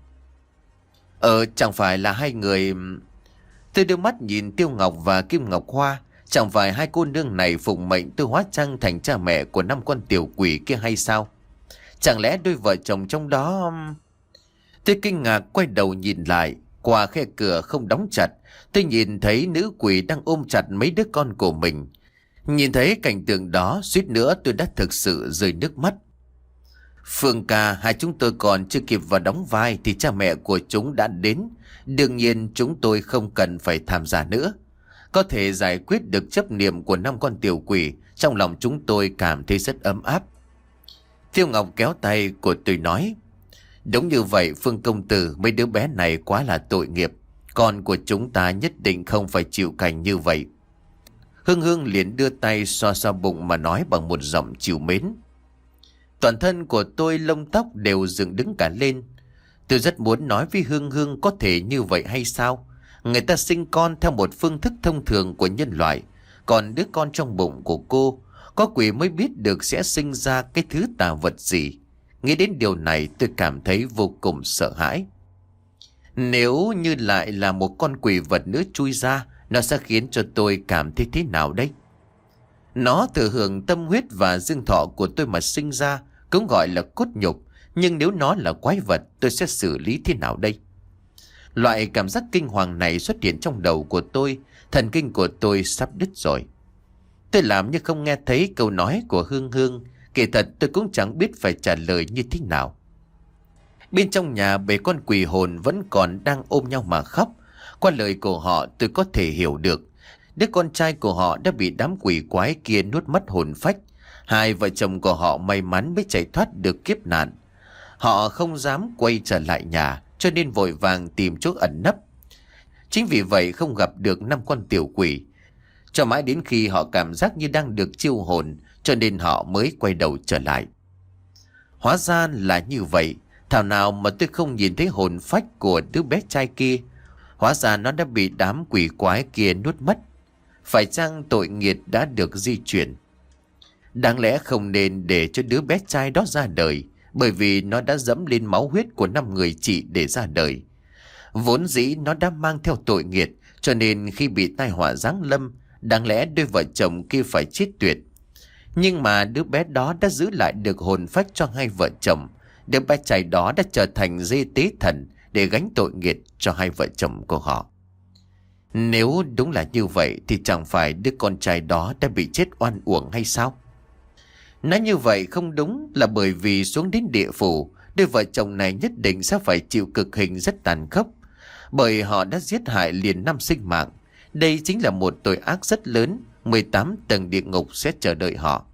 Ờ, chẳng phải là hai người... Tôi đưa mắt nhìn Tiêu Ngọc và Kim Ngọc Hoa, chẳng phải hai cô nương này phụng mệnh tôi hóa trang thành cha mẹ của năm con tiểu quỷ kia hay sao? Chẳng lẽ đôi vợ chồng trong đó... Tôi kinh ngạc quay đầu nhìn lại, qua khe cửa không đóng chặt, tôi nhìn thấy nữ quỷ đang ôm chặt mấy đứa con của mình. Nhìn thấy cảnh tượng đó, suýt nữa tôi đã thực sự rơi nước mắt. Phương ca, hai chúng tôi còn chưa kịp vào đóng vai thì cha mẹ của chúng đã đến. Đương nhiên chúng tôi không cần phải tham gia nữa. Có thể giải quyết được chấp niệm của năm con tiểu quỷ, trong lòng chúng tôi cảm thấy rất ấm áp. Tiêu Ngọc kéo tay của tôi nói. Đúng như vậy Phương công tử, mấy đứa bé này quá là tội nghiệp. Con của chúng ta nhất định không phải chịu cảnh như vậy. Hương Hương liền đưa tay xoa xoa bụng mà nói bằng một giọng trìu mến. Toàn thân của tôi lông tóc đều dựng đứng cả lên. Tôi rất muốn nói với Hương Hương có thể như vậy hay sao? Người ta sinh con theo một phương thức thông thường của nhân loại. Còn đứa con trong bụng của cô, có quỷ mới biết được sẽ sinh ra cái thứ tà vật gì. Nghĩ đến điều này tôi cảm thấy vô cùng sợ hãi. Nếu như lại là một con quỷ vật nữa chui ra, nó sẽ khiến cho tôi cảm thấy thế nào đấy? Nó thừa hưởng tâm huyết và dương thọ của tôi mà sinh ra, cũng gọi là cốt nhục. Nhưng nếu nó là quái vật, tôi sẽ xử lý thế nào đây? Loại cảm giác kinh hoàng này xuất hiện trong đầu của tôi, thần kinh của tôi sắp đứt rồi. Tôi làm như không nghe thấy câu nói của Hương Hương, kỳ thật tôi cũng chẳng biết phải trả lời như thế nào. Bên trong nhà bảy con quỷ hồn vẫn còn đang ôm nhau mà khóc. Qua lời của họ tôi có thể hiểu được, đứa con trai của họ đã bị đám quỷ quái kia nuốt mất hồn phách. Hai vợ chồng của họ may mắn mới chạy thoát được kiếp nạn. Họ không dám quay trở lại nhà, cho nên vội vàng tìm chỗ ẩn nấp. Chính vì vậy không gặp được năm con tiểu quỷ. Cho mãi đến khi họ cảm giác như đang được chiêu hồn, cho nên họ mới quay đầu trở lại. Hóa ra là như vậy. Thảo nào mà tôi không nhìn thấy hồn phách của đứa bé trai kia. Hóa ra nó đã bị đám quỷ quái kia nuốt mất. Phải chăng tội nghiệt đã được di chuyển? Đáng lẽ không nên để cho đứa bé trai đó ra đời, bởi vì nó đã dẫm lên máu huyết của năm người chị để ra đời. Vốn dĩ nó đã mang theo tội nghiệt, cho nên khi bị tai họa giáng lâm, đáng lẽ đôi vợ chồng kia phải chết tuyệt. Nhưng mà đứa bé đó đã giữ lại được hồn phách cho hai vợ chồng. Đứa bé trai đó đã trở thành dê tế thần để gánh tội nghiệt cho hai vợ chồng của họ. Nếu đúng là như vậy thì chẳng phải đứa con trai đó đã bị chết oan uổng hay sao? Nói như vậy không đúng là bởi vì xuống đến địa phủ, đôi vợ chồng này nhất định sẽ phải chịu cực hình rất tàn khốc. Bởi họ đã giết hại liền năm sinh mạng. Đây chính là một tội ác rất lớn, mười tám tầng địa ngục sẽ chờ đợi họ.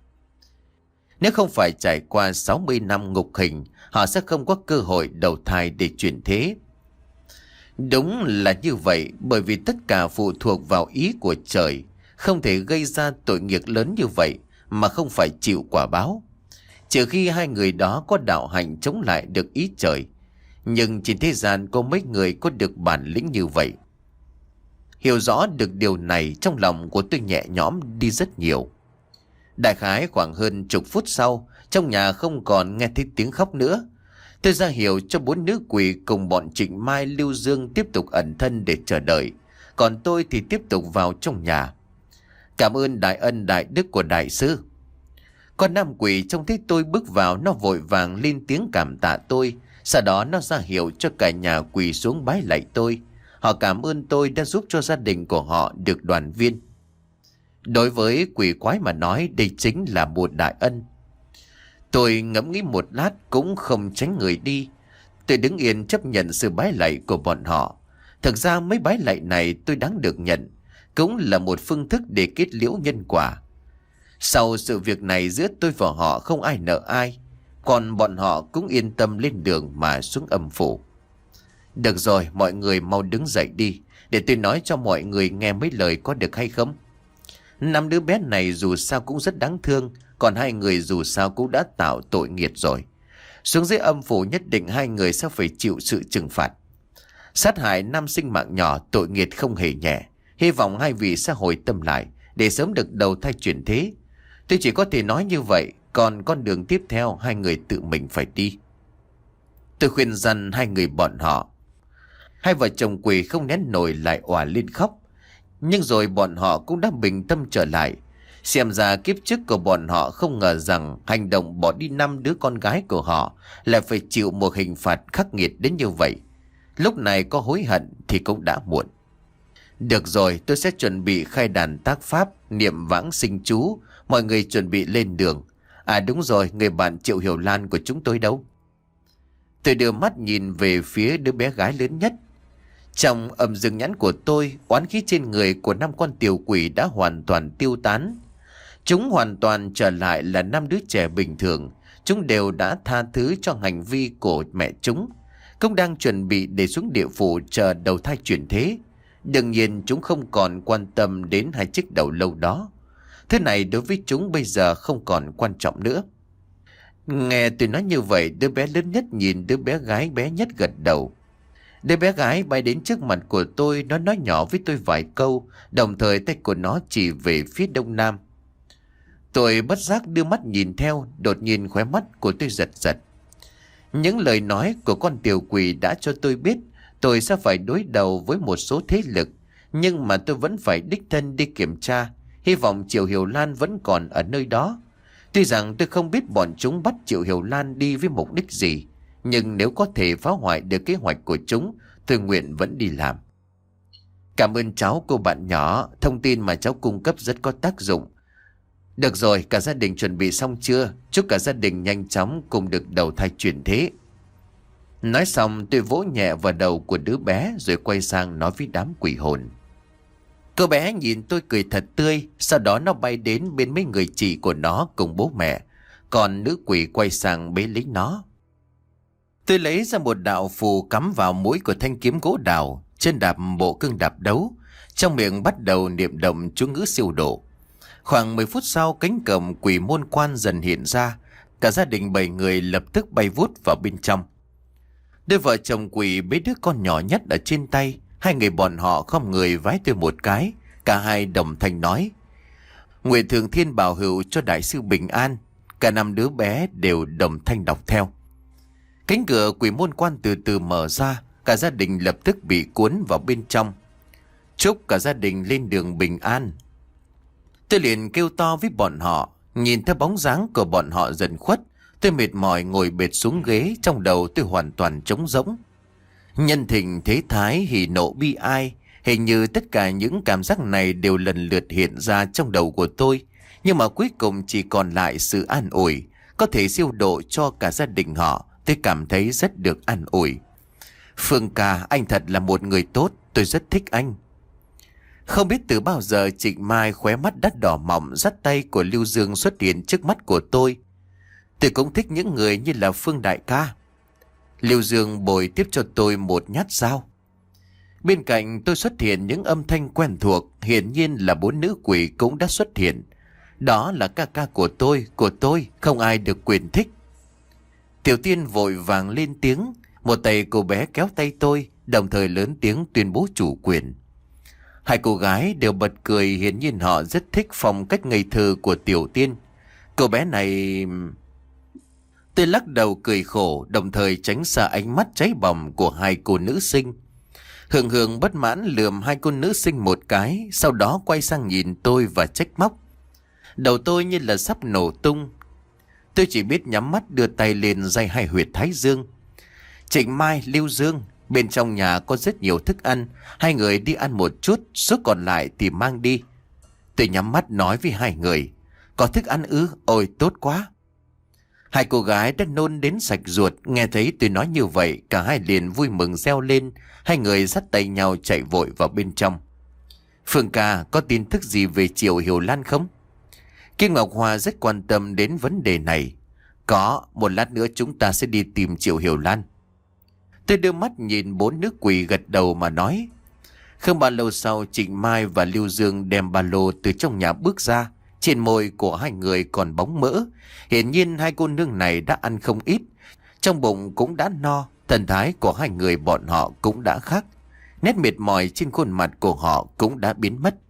Nếu không phải trải qua sáu mươi năm ngục hình, họ sẽ không có cơ hội đầu thai để chuyển thế. Đúng là như vậy, bởi vì tất cả phụ thuộc vào ý của trời. Không thể gây ra tội nghiệp lớn như vậy mà không phải chịu quả báo. Trừ khi hai người đó có đạo hạnh chống lại được ý trời. Nhưng trên thế gian có mấy người có được bản lĩnh như vậy. Hiểu rõ được điều này, trong lòng của tôi nhẹ nhõm đi rất nhiều. Đại khái khoảng hơn chục phút sau, trong nhà không còn nghe thấy tiếng khóc nữa. Tôi ra hiệu cho bốn nữ quỷ cùng bọn Trịnh Mai, Lưu Dương tiếp tục ẩn thân để chờ đợi. Còn tôi thì tiếp tục vào trong nhà. Cảm ơn đại ân đại đức của đại sư. Con nam quỷ trông thấy tôi bước vào, nó vội vàng lên tiếng cảm tạ tôi. Sau đó nó ra hiệu cho cả nhà quỳ xuống bái lạy tôi. Họ cảm ơn tôi đã giúp cho gia đình của họ được đoàn viên. Đối với quỷ quái mà nói, đây chính là một đại ân. Tôi ngẫm nghĩ một lát cũng không tránh người đi. Tôi đứng yên chấp nhận sự bái lạy của bọn họ. Thực ra mấy bái lạy này tôi đáng được nhận, cũng là một phương thức để kết liễu nhân quả. Sau sự việc này giữa tôi và họ không ai nợ ai, còn bọn họ cũng yên tâm lên đường mà xuống âm phủ. Được rồi, mọi người mau đứng dậy đi, để tôi nói cho mọi người nghe mấy lời có được hay không? Năm đứa bé này dù sao cũng rất đáng thương, còn hai người dù sao cũng đã tạo tội nghiệt rồi. Xuống dưới âm phủ nhất định hai người sẽ phải chịu sự trừng phạt. Sát hại năm sinh mạng nhỏ, tội nghiệt không hề nhẹ. Hy vọng hai vị sẽ hồi tâm lại để sớm được đầu thai chuyển thế. Tôi chỉ có thể nói như vậy, còn con đường tiếp theo hai người tự mình phải đi. Tôi khuyên răn hai người bọn họ. Hai vợ chồng quỷ không nén nổi lại òa lên khóc. Nhưng rồi bọn họ cũng đã bình tâm trở lại. Xem ra kiếp trước của bọn họ không ngờ rằng hành động bỏ đi năm đứa con gái của họ lại phải chịu một hình phạt khắc nghiệt đến như vậy. Lúc này có hối hận thì cũng đã muộn. Được rồi, tôi sẽ chuẩn bị khai đàn tác pháp, niệm vãng sinh chú. Mọi người chuẩn bị lên đường. À đúng rồi, người bạn Triệu Hiểu Lan của chúng tôi đâu? Tôi đưa mắt nhìn về phía đứa bé gái lớn nhất. Trong âm dương nhãn của tôi, oán khí trên người của năm con tiểu quỷ đã hoàn toàn tiêu tán. Chúng hoàn toàn trở lại là năm đứa trẻ bình thường. Chúng đều đã tha thứ cho hành vi của mẹ chúng. cũng đang chuẩn bị để xuống địa phủ chờ đầu thai chuyển thế. Đương nhiên chúng không còn quan tâm đến hai chiếc đầu lâu đó. Thứ này đối với chúng bây giờ không còn quan trọng nữa. Nghe tôi nói như vậy, đứa bé lớn nhất nhìn đứa bé gái bé nhất gật đầu. Đứa bé gái bay đến trước mặt của tôi, nó nói nhỏ với tôi vài câu, đồng thời tay của nó chỉ về phía đông nam. Tôi bất giác đưa mắt nhìn theo, đột nhiên khóe mắt của tôi giật giật. Những lời nói của con tiểu quỷ đã cho tôi biết tôi sẽ phải đối đầu với một số thế lực, nhưng mà tôi vẫn phải đích thân đi kiểm tra, hy vọng Triệu Hiểu Lan vẫn còn ở nơi đó. Tuy rằng tôi không biết bọn chúng bắt Triệu Hiểu Lan đi với mục đích gì, nhưng nếu có thể phá hoại được kế hoạch của chúng, tôi nguyện vẫn đi làm. Cảm ơn cháu cô bạn nhỏ, thông tin mà cháu cung cấp rất có tác dụng. Được rồi, cả gia đình chuẩn bị xong chưa? Chúc cả gia đình nhanh chóng cùng được đầu thai chuyển thế. Nói xong tôi vỗ nhẹ vào đầu của đứa bé rồi quay sang nói với đám quỷ hồn. Cô bé nhìn tôi cười thật tươi, sau đó nó bay đến bên mấy người chị của nó cùng bố mẹ, còn nữ quỷ quay sang bế lấy nó. Tôi lấy ra một đạo phù cắm vào mũi của thanh kiếm gỗ đào, chân đạp bộ cương đạp đấu, trong miệng bắt đầu niệm động chú ngữ siêu độ. Khoảng mười phút sau, cánh cổng quỷ môn quan dần hiện ra, cả gia đình bảy người lập tức bay vút vào bên trong. Đôi vợ chồng quỷ bế đứa con nhỏ nhất ở trên tay, hai người bọn họ không người vái tôi một cái, cả hai đồng thanh nói: Nguyện Thượng Thiên bảo hữu cho đại sư bình an. Cả năm đứa bé đều đồng thanh đọc theo. Cánh cửa quỷ môn quan từ từ mở ra, cả gia đình lập tức bị cuốn vào bên trong. Chúc cả gia đình lên đường bình an. Tôi liền kêu to với bọn họ, nhìn theo bóng dáng của bọn họ dần khuất, tôi mệt mỏi ngồi bệt xuống ghế, trong đầu tôi hoàn toàn trống rỗng. Nhân tình thế thái, hỉ nộ bi ai, hình như tất cả những cảm giác này đều lần lượt hiện ra trong đầu của tôi, nhưng mà cuối cùng chỉ còn lại sự an ủi, có thể siêu độ cho cả gia đình họ. Tôi cảm thấy rất được an ủi. Phương ca, anh thật là một người tốt, tôi rất thích anh. Không biết từ bao giờ Trịnh Mai khóe mắt đắt đỏ mỏng dắt tay của Lưu Dương xuất hiện trước mắt của tôi. Tôi cũng thích những người như là Phương đại ca. Lưu Dương bồi tiếp cho tôi một nhát dao. Bên cạnh tôi xuất hiện những âm thanh quen thuộc, hiển nhiên là bốn nữ quỷ cũng đã xuất hiện. Đó là ca ca của tôi, của tôi, không ai được quyền thích. Tiểu Tiên vội vàng lên tiếng, một tay cô bé kéo tay tôi, đồng thời lớn tiếng tuyên bố chủ quyền. Hai cô gái đều bật cười, hiển nhiên họ rất thích phong cách ngây thơ của Tiểu Tiên. Cô bé này... Tôi lắc đầu cười khổ, đồng thời tránh xa ánh mắt cháy bỏng của hai cô nữ sinh. Hường Hường bất mãn lườm hai cô nữ sinh một cái, sau đó quay sang nhìn tôi và trách móc. Đầu tôi như là sắp nổ tung. Tôi chỉ biết nhắm mắt đưa tay lên day hai huyệt thái dương. Trịnh Mai, Lưu Dương, bên trong nhà có rất nhiều thức ăn, hai người đi ăn một chút, số còn lại thì mang đi. Tôi nhắm mắt nói với hai người, có thức ăn ư? Ôi tốt quá. Hai cô gái đã nôn đến sạch ruột, nghe thấy tôi nói như vậy, cả hai liền vui mừng reo lên, hai người dắt tay nhau chạy vội vào bên trong. Phương ca, có tin tức gì về Triệu Hiểu Lan không? Kim Ngọc Hoa rất quan tâm đến vấn đề này. Có, một lát nữa chúng ta sẽ đi tìm Triệu Hiểu Lan. Tôi đưa mắt nhìn bốn nữ quỷ gật đầu mà nói. Không bao lâu sau, Trịnh Mai và Lưu Dương đem ba lô từ trong nhà bước ra. Trên môi của hai người còn bóng mỡ. Hiển nhiên hai cô nương này đã ăn không ít. Trong bụng cũng đã no. Thần thái của hai người bọn họ cũng đã khác. Nét mệt mỏi trên khuôn mặt của họ cũng đã biến mất.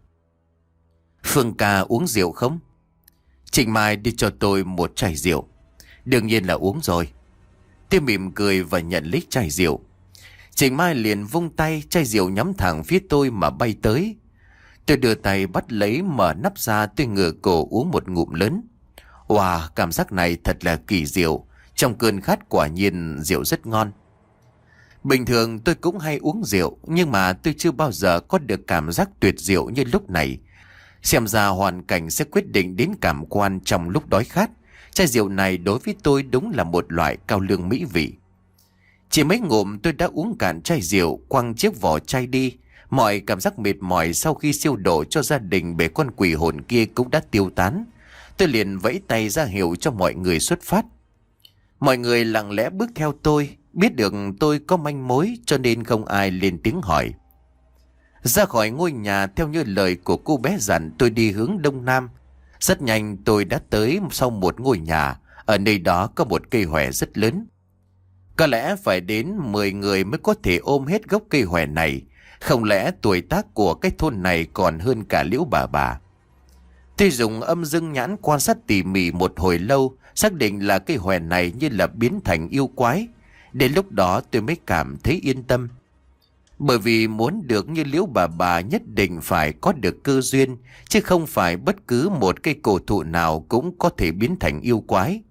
Phương ca uống rượu không? Trịnh Mai đi cho tôi một chai rượu. Đương nhiên là uống rồi. Tôi mỉm cười và nhận lấy chai rượu. Trịnh Mai liền vung tay, chai rượu nhắm thẳng phía tôi mà bay tới. Tôi đưa tay bắt lấy, mở nắp ra, tôi ngửa cổ uống một ngụm lớn. Wow, cảm giác này thật là kỳ diệu. Trong cơn khát quả nhiên rượu rất ngon. Bình thường tôi cũng hay uống rượu, nhưng mà tôi chưa bao giờ có được cảm giác tuyệt diệu như lúc này. Xem ra hoàn cảnh sẽ quyết định đến cảm quan trong lúc đói khát. Chai rượu này đối với tôi đúng là một loại cao lương mỹ vị. Chỉ mấy ngụm tôi đã uống cạn chai rượu, quăng chiếc vỏ chai đi. Mọi cảm giác mệt mỏi sau khi siêu độ cho gia đình bể con quỷ hồn kia cũng đã tiêu tán. Tôi liền vẫy tay ra hiệu cho mọi người xuất phát. Mọi người lặng lẽ bước theo tôi. Biết được tôi có manh mối cho nên không ai lên tiếng hỏi. Ra khỏi ngôi nhà theo như lời của cô bé dặn, tôi đi hướng đông nam. Rất nhanh tôi đã tới sau một ngôi nhà. Ở nơi đó có một cây hòe rất lớn. Có lẽ phải đến mười người mới có thể ôm hết gốc cây hòe này. Không lẽ tuổi tác của cái thôn này còn hơn cả Liễu bà bà. Tôi dùng âm dương nhãn quan sát tỉ mỉ một hồi lâu, xác định là cây hòe này như là biến thành yêu quái. Đến lúc đó tôi mới cảm thấy yên tâm. Bởi vì muốn được như Liễu bà bà nhất định phải có được cơ duyên, chứ không phải bất cứ một cây cổ thụ nào cũng có thể biến thành yêu quái.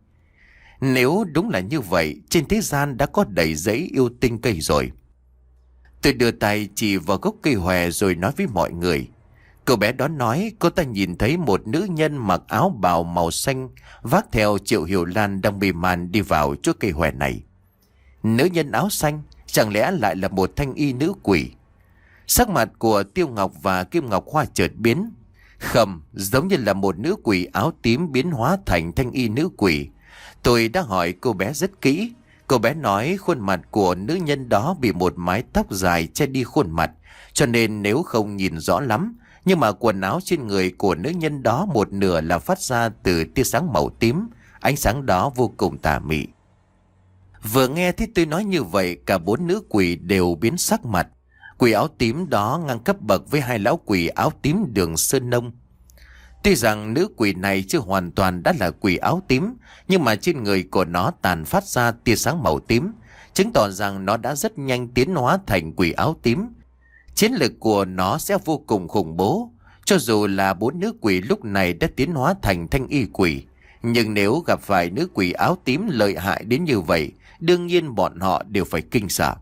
Nếu đúng là như vậy, trên thế gian đã có đầy giấy yêu tinh cây rồi. Tôi đưa tay chỉ vào gốc cây hòe rồi nói với mọi người. Cô bé đó nói cô ta nhìn thấy một nữ nhân mặc áo bào màu xanh vác theo Triệu Hiểu Lan đang mê man đi vào chỗ cây hòe này. Nữ nhân áo xanh chẳng lẽ lại là một thanh y nữ quỷ? Sắc mặt của Tiêu Ngọc và Kim Ngọc Hoa chợt biến. Không, giống như là một nữ quỷ áo tím biến hóa thành thanh y nữ quỷ. Tôi đã hỏi cô bé rất kỹ. Cô bé nói khuôn mặt của nữ nhân đó bị một mái tóc dài che đi khuôn mặt, cho nên nếu không nhìn rõ lắm, nhưng mà quần áo trên người của nữ nhân đó một nửa là phát ra từ tia sáng màu tím. Ánh sáng đó vô cùng tà mị. Vừa nghe thấy tôi nói như vậy, cả bốn nữ quỷ đều biến sắc mặt. Quỷ áo tím đó ngang cấp bậc với hai lão quỷ áo tím Đường Sơn Nông. Tuy rằng nữ quỷ này chưa hoàn toàn đã là quỷ áo tím, nhưng mà trên người của nó tàn phát ra tia sáng màu tím, chứng tỏ rằng nó đã rất nhanh tiến hóa thành quỷ áo tím. Chiến lực của nó sẽ vô cùng khủng bố. Cho dù là bốn nữ quỷ lúc này đã tiến hóa thành thanh y quỷ, nhưng nếu gặp phải nữ quỷ áo tím lợi hại đến như vậy, đương nhiên bọn họ đều phải kinh sợ.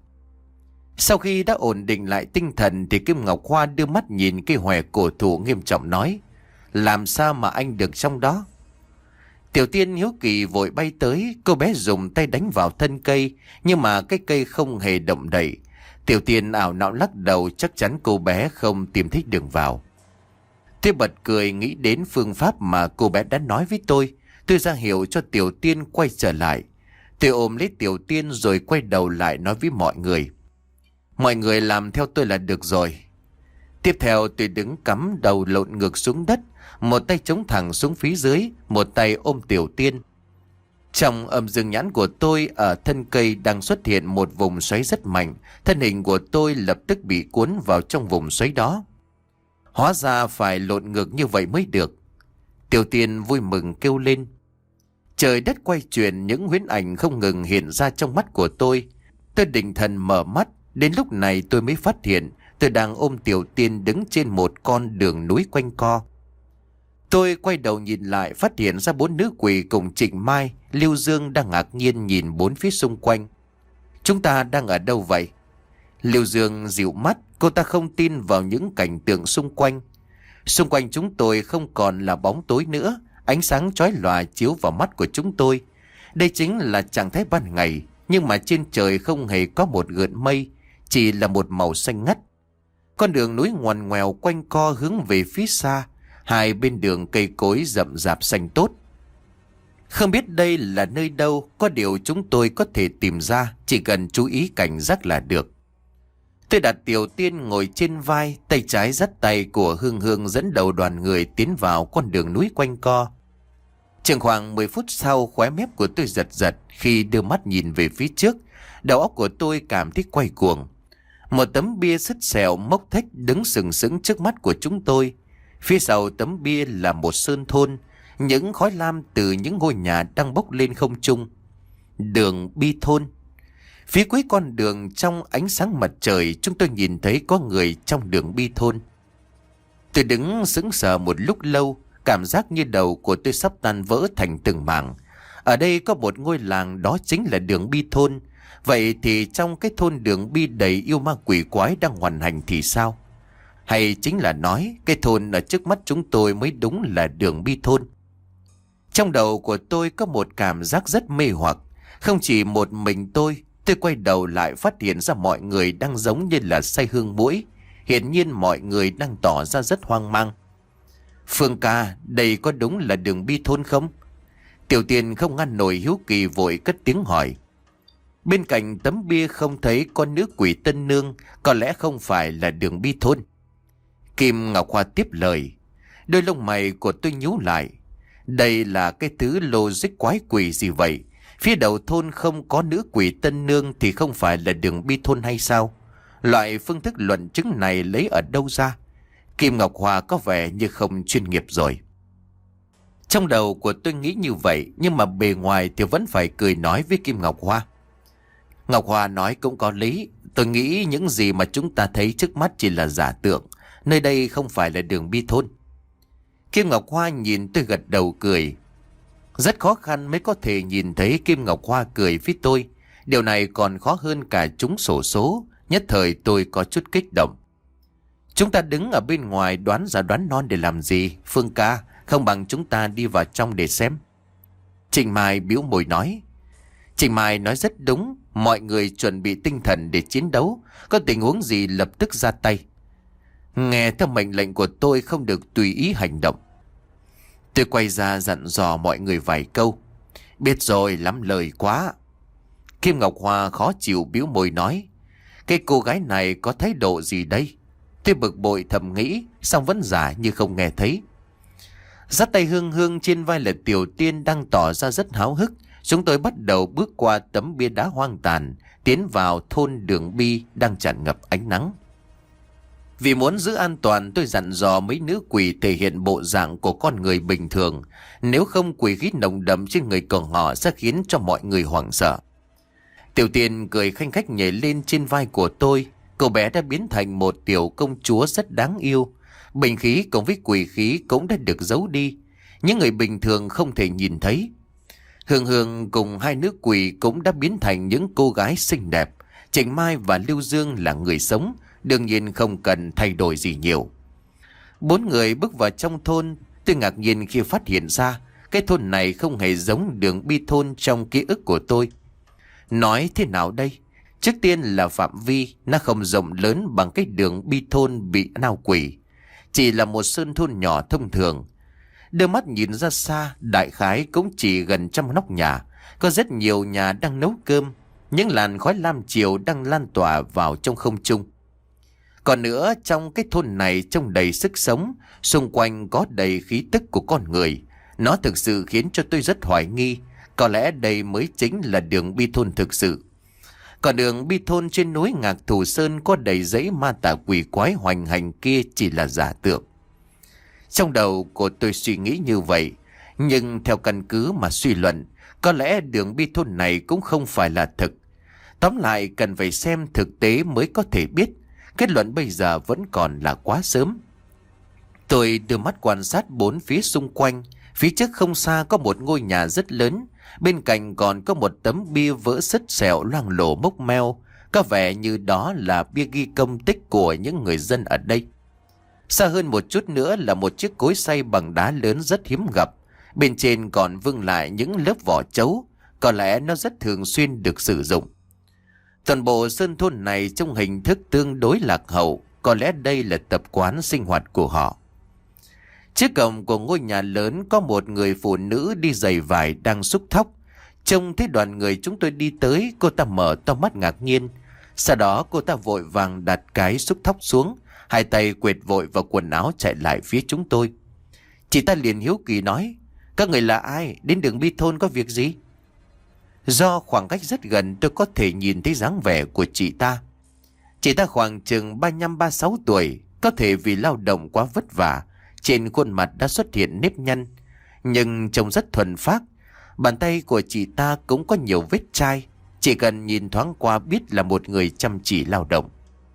Sau khi đã ổn định lại tinh thần thì Kim Ngọc Hoa đưa mắt nhìn cây hòe cổ thụ nghiêm trọng nói: Làm sao mà anh được trong đó? Tiểu Tiên hiếu kỳ vội bay tới, cô bé dùng tay đánh vào thân cây, nhưng mà cái cây không hề động đậy. Tiểu Tiên ảo não lắc đầu, chắc chắn cô bé không tìm thấy đường vào. Tôi bật cười nghĩ đến phương pháp mà cô bé đã nói với tôi. Tôi ra hiệu cho Tiểu Tiên quay trở lại. Tôi ôm lấy Tiểu Tiên rồi quay đầu lại nói với mọi người: Mọi người làm theo tôi là được rồi. Tiếp theo tôi đứng cắm đầu lộn ngược xuống đất, một tay chống thẳng xuống phía dưới, một tay ôm Tiểu Tiên. Trong âm dương nhãn của tôi, ở thân cây đang xuất hiện một vùng xoáy rất mạnh. Thân hình của tôi lập tức bị cuốn vào trong vùng xoáy đó. Hóa ra phải lộn ngược như vậy mới được. Tiểu Tiên vui mừng kêu lên. Trời đất quay chuyển, những huyễn ảnh không ngừng hiện ra trong mắt của tôi. Tôi định thần mở mắt, đến lúc này tôi mới phát hiện tôi đang ôm Tiểu Tiên đứng trên một con đường núi quanh co. Tôi quay đầu nhìn lại, phát hiện ra bốn nữ quỷ cùng Trịnh Mai, Lưu Dương đang ngạc nhiên nhìn bốn phía xung quanh. Chúng ta đang ở đâu vậy? Lưu Dương dịu mắt, cô ta không tin vào những cảnh tượng xung quanh. Xung quanh chúng tôi không còn là bóng tối nữa, ánh sáng chói lòa chiếu vào mắt của chúng tôi. Đây chính là trạng thái ban ngày, nhưng mà trên trời không hề có một gợn mây, chỉ là một màu xanh ngắt. Con đường núi ngoằn ngoèo quanh co hướng về phía xa, hai bên đường cây cối rậm rạp xanh tốt. Không biết đây là nơi đâu, có điều chúng tôi có thể tìm ra, chỉ cần chú ý cảnh giác là được. Tôi đặt Tiểu Tiên ngồi trên vai, tay trái dắt tay của Hương Hương dẫn đầu đoàn người tiến vào con đường núi quanh co. Chừng khoảng mười phút sau, khóe mép của tôi giật giật khi đưa mắt nhìn về phía trước. Đầu óc của tôi cảm thấy quay cuồng. Một tấm bia sứt sẹo mốc thách đứng sừng sững trước mắt của chúng tôi. Phía sau tấm bia là một sơn thôn, những khói lam từ những ngôi nhà đang bốc lên không trung. Đường Bi Thôn. Phía cuối con đường, trong ánh sáng mặt trời, chúng tôi nhìn thấy có người trong đường Bi Thôn. Tôi đứng sững sờ một lúc lâu, cảm giác như đầu của tôi sắp tan vỡ thành từng mảng. Ở đây có một ngôi làng, đó chính là đường Bi Thôn. Vậy thì trong cái thôn đường Bi đầy yêu ma quỷ quái đang hoành hành thì sao? Hay chính là nói cái thôn ở trước mắt chúng tôi mới đúng là đường Bi Thôn? Trong đầu của tôi có một cảm giác rất mê hoặc. Không chỉ một mình tôi, tôi quay đầu lại phát hiện ra mọi người đang giống như là say hương muỗi. Hiển nhiên mọi người đang tỏ ra rất hoang mang. Phương ca, đây có đúng là đường Bi Thôn không? Tiểu Tiên không ngăn nổi hiếu kỳ vội cất tiếng hỏi. Bên cạnh tấm bia không thấy con nữ quỷ tân nương, có lẽ không phải là Đường Bi thôn. Kim Ngọc Hoa tiếp lời. Đôi lông mày của tôi nhíu lại. Đây là cái thứ logic quái quỷ gì vậy? Phía đầu thôn không có nữ quỷ tân nương thì không phải là Đường Bi thôn hay sao? Loại phương thức luận chứng này lấy ở đâu ra? Kim Ngọc Hoa có vẻ như không chuyên nghiệp rồi. Trong đầu của tôi nghĩ như vậy, nhưng mà bề ngoài thì vẫn phải cười nói với Kim Ngọc Hoa. Ngọc Hoa nói cũng có lý. Tôi nghĩ những gì mà chúng ta thấy trước mắt chỉ là giả tưởng. Nơi đây không phải là Đường Bi thôn. Kim Ngọc Hoa nhìn tôi gật đầu cười. Rất khó khăn mới có thể nhìn thấy Kim Ngọc Hoa cười với tôi. Điều này còn khó hơn cả trúng xổ số. Nhất thời tôi có chút kích động. Chúng ta đứng ở bên ngoài đoán ra đoán non để làm gì, Phương ca? Không bằng chúng ta đi vào trong để xem. Trình Mai bĩu môi nói. Trình Mai nói rất đúng. Mọi người chuẩn bị tinh thần để chiến đấu. Có tình huống gì lập tức ra tay. Nghe theo mệnh lệnh của tôi, không được tùy ý hành động. Tôi quay ra dặn dò mọi người vài câu. Biết rồi, lắm lời quá. Kim Ngọc Hoa khó chịu bĩu môi nói. Cái cô gái này có thái độ gì đây? Tôi bực bội thầm nghĩ, song vẫn giả như không nghe thấy. Dắt tay Hương Hương trên vai là Tiểu Tiên đang tỏ ra rất háo hức. Chúng tôi bắt đầu bước qua tấm bia đá hoang tàn, tiến vào thôn Đường Bi đang tràn ngập ánh nắng. Vì muốn giữ an toàn, tôi dặn dò mấy nữ quỷ thể hiện bộ dạng của con người bình thường. Nếu không, quỷ khí nồng đậm trên người của họ sẽ khiến cho mọi người hoảng sợ. Tiểu Tiên cười khanh khách nhảy lên trên vai của tôi. Cô bé đã biến thành một tiểu công chúa rất đáng yêu. Bình khí cùng với quỷ khí cũng đã được giấu đi. Những người bình thường không thể nhìn thấy. Hương Hương cùng hai nữ quỷ cũng đã biến thành những cô gái xinh đẹp. Trình Mai và Lưu Dương là người sống, đương nhiên không cần thay đổi gì nhiều. Bốn người bước vào trong thôn. Tôi ngạc nhiên khi phát hiện ra cái thôn này không hề giống Đường Bi thôn trong ký ức của tôi. Nói thế nào đây? Trước tiên là phạm vi, nó không rộng lớn bằng cái Đường Bi thôn bị nao quỷ. Chỉ là một sơn thôn nhỏ thông thường. Đưa mắt nhìn ra xa, đại khái cũng chỉ gần trăm nóc nhà. Có rất nhiều nhà đang nấu cơm. Những làn khói lam chiều đang lan tỏa vào trong không trung. Còn nữa, trong cái thôn này trông đầy sức sống, xung quanh có đầy khí tức của con người. Nó thực sự khiến cho tôi rất hoài nghi. Có lẽ đây mới chính là Đường Bi thôn thực sự. Còn Đường Bi thôn trên núi Ngạc Thù Sơn có đầy dãy ma tà quỷ quái hoành hành kia chỉ là giả tượng. Trong đầu của tôi suy nghĩ như vậy, nhưng theo căn cứ mà suy luận, có lẽ Đường Bi thôn này cũng không phải là thực. Tóm lại cần phải xem thực tế mới có thể biết. Kết luận bây giờ vẫn còn là quá sớm. Tôi đưa mắt quan sát bốn phía xung quanh. Phía trước không xa có một ngôi nhà rất lớn. Bên cạnh còn có một tấm bia vỡ sứt sẹo loang lổ mốc meo. Có vẻ như đó là bia ghi công tích của những người dân ở đây. Xa hơn một chút nữa là một chiếc cối xay bằng đá lớn rất hiếm gặp. Bên trên còn vương lại những lớp vỏ trấu. Có lẽ nó rất thường xuyên được sử dụng. Toàn bộ sơn thôn này trong hình thức tương đối lạc hậu. Có lẽ đây là tập quán sinh hoạt của họ. Trước cổng của ngôi nhà lớn có một người phụ nữ đi giày vải đang xúc thóc. Trông thấy đoàn người chúng tôi đi tới, cô ta mở to mắt ngạc nhiên. Sau đó cô ta vội vàng đặt cái xúc thóc xuống, hai tay quệt vội vào quần áo chạy lại phía chúng tôi. Chị ta liền hiếu kỳ nói, các người là ai, đến Đường Bi thôn có việc gì? Do khoảng cách rất gần tôi có thể nhìn thấy dáng vẻ của chị ta. Chị ta khoảng chừng ba mươi lăm ba mươi sáu tuổi, có thể vì lao động quá vất vả, trên khuôn mặt đã xuất hiện nếp nhăn, nhưng trông rất thuần phác. Bàn tay của chị ta cũng có nhiều vết chai, chỉ cần nhìn thoáng qua biết là một người chăm chỉ lao động.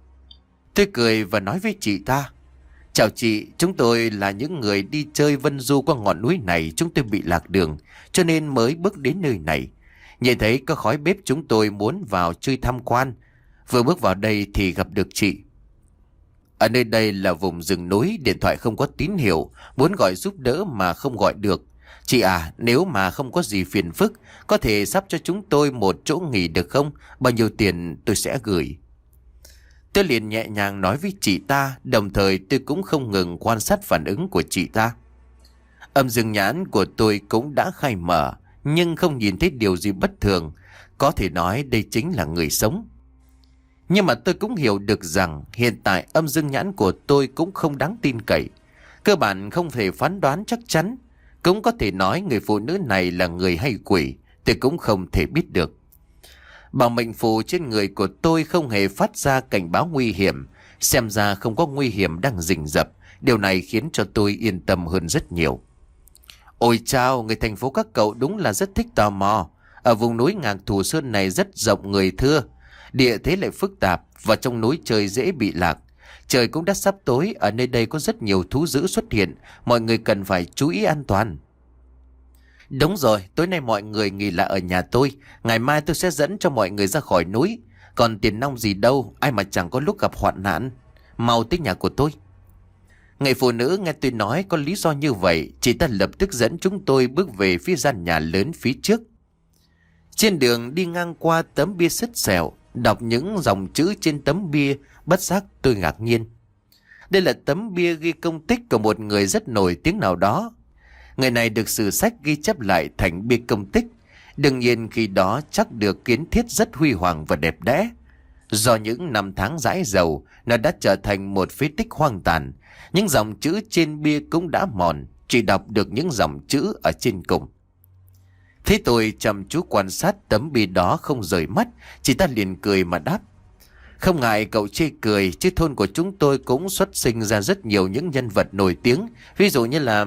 Tôi cười và nói với chị ta, chào chị, chúng tôi là những người đi chơi vân du qua ngọn núi này, chúng tôi bị lạc đường, cho nên mới bước đến nơi này. Nhìn thấy có khói bếp chúng tôi muốn vào chơi tham quan, vừa bước vào đây thì gặp được chị. Ở nơi đây là vùng rừng núi, điện thoại không có tín hiệu, muốn gọi giúp đỡ mà không gọi được. Chị à, nếu mà không có gì phiền phức, có thể sắp cho chúng tôi một chỗ nghỉ được không? Bao nhiêu tiền tôi sẽ gửi. Tôi liền nhẹ nhàng nói với chị ta, đồng thời tôi cũng không ngừng quan sát phản ứng của chị ta. Âm dương nhãn của tôi cũng đã khai mở, nhưng không nhìn thấy điều gì bất thường. Có thể nói đây chính là người sống. Nhưng mà tôi cũng hiểu được rằng hiện tại âm dương nhãn của tôi cũng không đáng tin cậy. Cơ bản không thể phán đoán chắc chắn. Cũng có thể nói người phụ nữ này là người hay quỷ, tôi cũng không thể biết được. Bảo mệnh phù trên người của tôi không hề phát ra cảnh báo nguy hiểm. Xem ra không có nguy hiểm đang rình rập. Điều này khiến cho tôi yên tâm hơn rất nhiều. Ôi chao, người thành phố các cậu đúng là rất thích tò mò. Ở vùng núi Ngạc Thù Sơn này rất rộng người thưa. Địa thế lại phức tạp, và trong núi trời dễ bị lạc. Trời cũng đã sắp tối, ở nơi đây có rất nhiều thú dữ xuất hiện. Mọi người cần phải chú ý an toàn. Đúng rồi, tối nay mọi người nghỉ lại ở nhà tôi. Ngày mai tôi sẽ dẫn cho mọi người ra khỏi núi. Còn tiền nong gì đâu, ai mà chẳng có lúc gặp hoạn nạn. Mau tới nhà của tôi. Người phụ nữ nghe tôi nói có lý do như vậy, chị ta lập tức dẫn chúng tôi bước về phía gian nhà lớn phía trước. Trên đường đi ngang qua tấm bia sứt sẹo, đọc những dòng chữ trên tấm bia, bất giác tôi ngạc nhiên. Đây là tấm bia ghi công tích của một người rất nổi tiếng nào đó. Người này được sử sách ghi chép lại thành bia công tích. Đương nhiên khi đó chắc được kiến thiết rất huy hoàng và đẹp đẽ. Do những năm tháng rãi dầu, nó đã trở thành một phế tích hoang tàn. Những dòng chữ trên bia cũng đã mòn, chỉ đọc được những dòng chữ ở trên cùng. Thế tôi chăm chú quan sát tấm bia đó không rời mắt, chị ta liền cười mà đáp. Không ngại cậu chê cười, chứ thôn của chúng tôi cũng xuất sinh ra rất nhiều những nhân vật nổi tiếng. Ví dụ như là...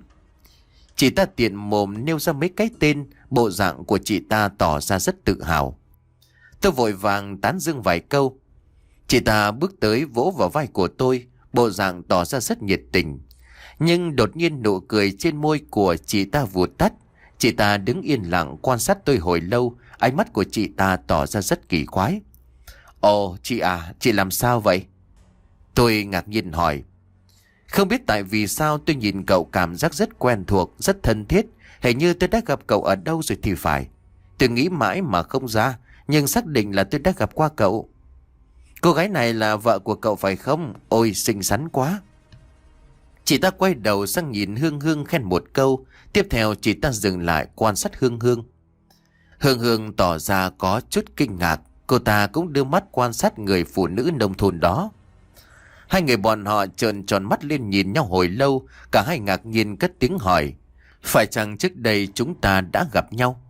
Chị ta tiện mồm nêu ra mấy cái tên, bộ dạng của chị ta tỏ ra rất tự hào. Tôi vội vàng tán dương vài câu. Chị ta bước tới vỗ vào vai của tôi, bộ dạng tỏ ra rất nhiệt tình. Nhưng đột nhiên nụ cười trên môi của chị ta vụt tắt. Chị ta đứng yên lặng quan sát tôi hồi lâu, ánh mắt của chị ta tỏ ra rất kỳ quái. Ồ, chị à, chị làm sao vậy? Tôi ngạc nhiên hỏi. Không biết tại vì sao tôi nhìn cậu cảm giác rất quen thuộc, rất thân thiết. Hình như tôi đã gặp cậu ở đâu rồi thì phải. Tôi nghĩ mãi mà không ra, nhưng xác định là tôi đã gặp qua cậu. Cô gái này là vợ của cậu phải không? Ôi, xinh xắn quá. Chị ta quay đầu sang nhìn Hương Hương khen một câu. Tiếp theo chị ta dừng lại quan sát Hương Hương. Hương Hương tỏ ra có chút kinh ngạc. Cô ta cũng đưa mắt quan sát người phụ nữ nông thôn đó. Hai người bọn họ trợn tròn mắt lên nhìn nhau hồi lâu. Cả hai ngạc nhiên cất tiếng hỏi. Phải chăng trước đây chúng ta đã gặp nhau?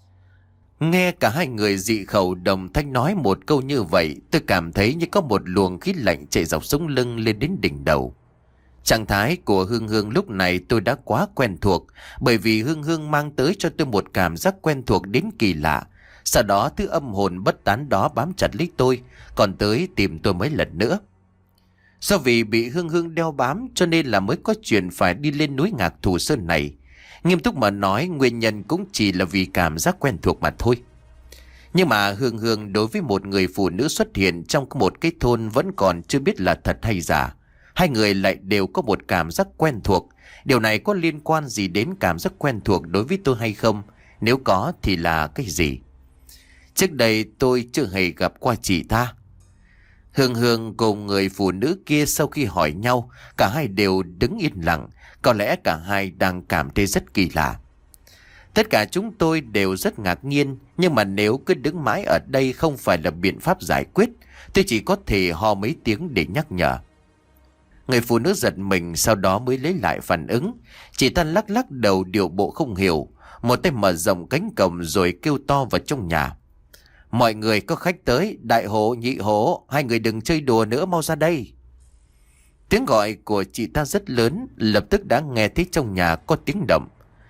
Nghe cả hai người dị khẩu đồng thanh nói một câu như vậy, tôi cảm thấy như có một luồng khí lạnh chạy dọc sống lưng lên đến đỉnh đầu. Trạng thái của Hương Hương lúc này tôi đã quá quen thuộc, bởi vì Hương Hương mang tới cho tôi một cảm giác quen thuộc đến kỳ lạ. Sau đó thứ âm hồn bất tán đó bám chặt lấy tôi, còn tới tìm tôi mấy lần nữa. Do vì bị Hương Hương đeo bám cho nên là mới có chuyện phải đi lên núi Ngạc Thù Sơn này. Nghiêm túc mà nói, nguyên nhân cũng chỉ là vì cảm giác quen thuộc mà thôi. Nhưng mà Hương Hương đối với một người phụ nữ xuất hiện trong một cái thôn vẫn còn chưa biết là thật hay giả. Hai người lại đều có một cảm giác quen thuộc. Điều này có liên quan gì đến cảm giác quen thuộc đối với tôi hay không? Nếu có thì là cái gì? Trước đây tôi chưa hề gặp qua chị ta. Hương Hương cùng người phụ nữ kia sau khi hỏi nhau, cả hai đều đứng yên lặng. Có lẽ cả hai đang cảm thấy rất kỳ lạ. Tất cả chúng tôi đều rất ngạc nhiên. Nhưng mà nếu cứ đứng mãi ở đây không phải là biện pháp giải quyết, tôi chỉ có thể ho mấy tiếng để nhắc nhở. Người phụ nữ giật mình, sau đó mới lấy lại phản ứng. Chị ta lắc lắc đầu điệu bộ không hiểu. Một tay mở rộng cánh cổng rồi kêu to vào trong nhà. Mọi người có khách tới, đại hổ, nhị hổ, hai người đừng chơi đùa nữa, mau ra đây. Tiếng gọi của chị ta rất lớn, lập tức đã nghe thấy trong nhà có tiếng động.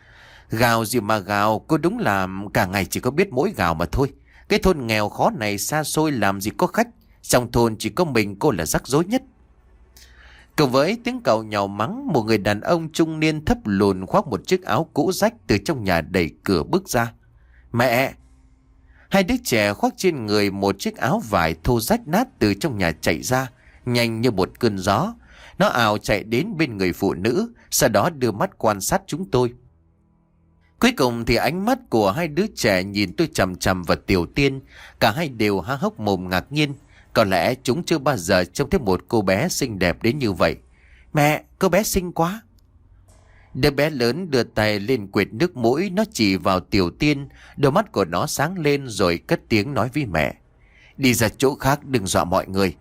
Gào gì mà gào, cô đúng là cả ngày chỉ có biết mỗi gào mà thôi. Cái thôn nghèo khó này xa xôi làm gì có khách, trong thôn chỉ có mình cô là rắc rối nhất. Cùng với tiếng cậu nhàu mắng, một người đàn ông trung niên thấp lùn khoác một chiếc áo cũ rách từ trong nhà đẩy cửa bước ra. Mẹ! Hai đứa trẻ khoác trên người một chiếc áo vải thô rách nát từ trong nhà chạy ra, nhanh như một cơn gió. Nó ào chạy đến bên người phụ nữ, sau đó đưa mắt quan sát chúng tôi. Cuối cùng thì ánh mắt của hai đứa trẻ nhìn tôi chằm chằm vào Tiểu Tiên. Cả hai đều há hốc mồm ngạc nhiên. Có lẽ chúng chưa bao giờ trông thấy một cô bé xinh đẹp đến như vậy. Mẹ, cô bé xinh quá. Đứa bé lớn đưa tay lên quệt nước mũi, nó chỉ vào Tiểu Tiên, đôi mắt của nó sáng lên rồi cất tiếng nói với mẹ. Đi ra chỗ khác, đừng dọa mọi người.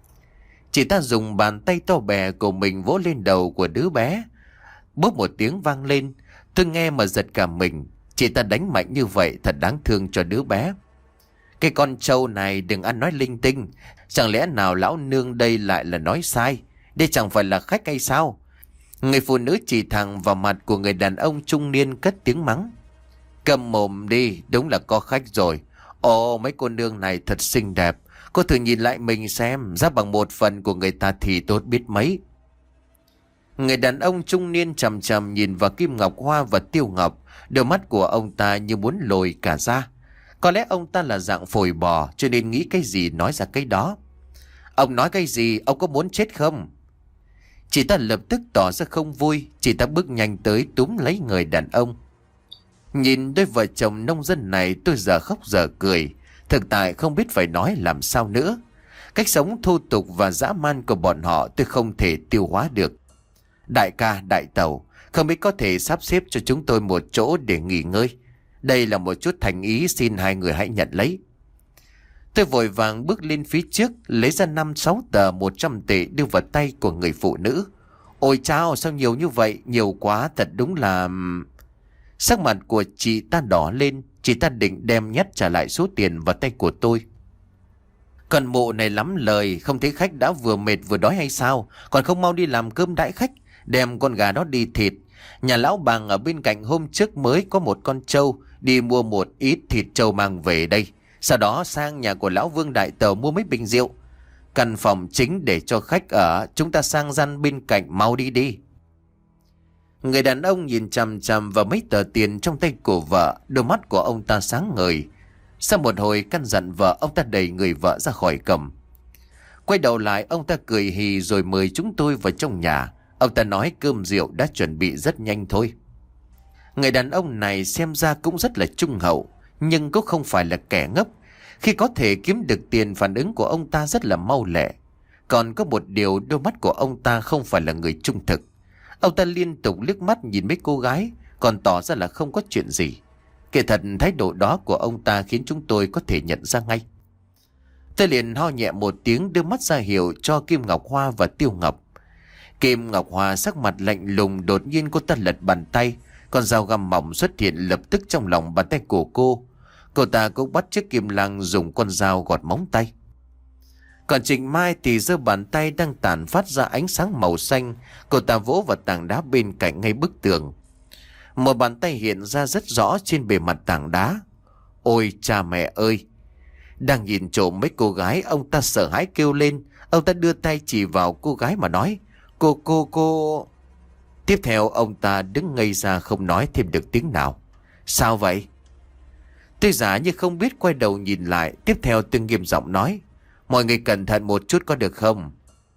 Chị ta dùng bàn tay to bè của mình vỗ lên đầu của đứa bé. Bốp một tiếng vang lên, tôi nghe mà giật cả mình. Chị ta đánh mạnh như vậy thật đáng thương cho đứa bé. Cái con trâu này đừng ăn nói linh tinh. Chẳng lẽ nào lão nương đây lại là nói sai? Đây chẳng phải là khách hay sao? Người phụ nữ chỉ thẳng vào mặt của người đàn ông trung niên cất tiếng mắng. Cầm mồm đi, đúng là có khách rồi. Ồ, mấy cô nương này thật xinh đẹp. Cô thử nhìn lại mình xem, giá bằng một phần của người ta thì tốt biết mấy. Người đàn ông trung niên chằm chằm nhìn vào Kim Ngọc Hoa và Tiêu Ngọc. Đôi mắt của ông ta như muốn lồi cả ra. Có lẽ ông ta là dạng phồi bò cho nên nghĩ cái gì nói ra cái đó. Ông nói cái gì, ông có muốn chết không? Chị ta lập tức tỏ ra không vui. Chị ta bước nhanh tới túm lấy người đàn ông. Nhìn đôi vợ chồng nông dân này tôi giờ khóc giờ cười. Thực tại không biết phải nói làm sao nữa. Cách sống thô tục và dã man của bọn họ tôi không thể tiêu hóa được. Đại ca, đại tẩu, không biết có thể sắp xếp cho chúng tôi một chỗ để nghỉ ngơi. Đây là một chút thành ý, xin hai người hãy nhận lấy. Tôi vội vàng bước lên phía trước, lấy ra năm sáu tờ một trăm tệ đưa vào tay của người phụ nữ. Ôi chao, sao nhiều như vậy, nhiều quá, thật đúng là... Sắc mặt của chị ta đỏ lên, chị ta định đem nhét trả lại số tiền vào tay của tôi. Còn mụ này lắm lời, không thấy khách đã vừa mệt vừa đói hay sao, còn không mau đi làm cơm đãi khách, đem con gà đó đi thịt. Nhà lão Bàng ở bên cạnh hôm trước mới có một con trâu, đi mua một ít thịt trâu mang về đây. Sau đó sang nhà của lão Vương Đại Tàu mua mấy bình rượu. Căn phòng chính để cho khách ở, chúng ta sang gian bên cạnh, mau đi đi. Người đàn ông nhìn chằm chằm vào mấy tờ tiền trong tay của vợ, đôi mắt của ông ta sáng ngời. Sau một hồi căn dặn vợ, ông ta đẩy người vợ ra khỏi cổng. Quay đầu lại, ông ta cười hì rồi mời chúng tôi vào trong nhà. Ông ta nói cơm rượu đã chuẩn bị rất nhanh thôi. Người đàn ông này xem ra cũng rất là trung hậu, nhưng cũng không phải là kẻ ngốc. Khi có thể kiếm được tiền, phản ứng của ông ta rất là mau lẹ. Còn có một điều, đôi mắt của ông ta không phải là người trung thực. Ông ta liên tục liếc mắt nhìn mấy cô gái, còn tỏ ra là không có chuyện gì. Kể thật, thái độ đó của ông ta khiến chúng tôi có thể nhận ra ngay. Tôi liền ho nhẹ một tiếng, đưa mắt ra hiệu cho Kim Ngọc Hoa và Tiêu Ngọc. Kim Ngọc Hoa sắc mặt lạnh lùng, đột nhiên cô ta lật bàn tay, con dao găm mỏng xuất hiện lập tức trong lòng bàn tay của cô. Cô ta cũng bắt chước Kim Lăng dùng con dao gọt móng tay. Còn Trịnh Mai thì giơ bàn tay đang tản phát ra ánh sáng màu xanh, cô ta vỗ vào tảng đá bên cạnh ngay bức tường. Một bàn tay hiện ra rất rõ trên bề mặt tảng đá. Ôi cha mẹ ơi! Đang nhìn trộm mấy cô gái, ông ta sợ hãi kêu lên. Ông ta đưa tay chỉ vào cô gái mà nói, Cô cô cô... Tiếp theo ông ta đứng ngây ra không nói thêm được tiếng nào. Sao vậy? Tôi giả như không biết, quay đầu nhìn lại. Tiếp theo tôi nghiêm giọng nói, mọi người cẩn thận một chút có được không?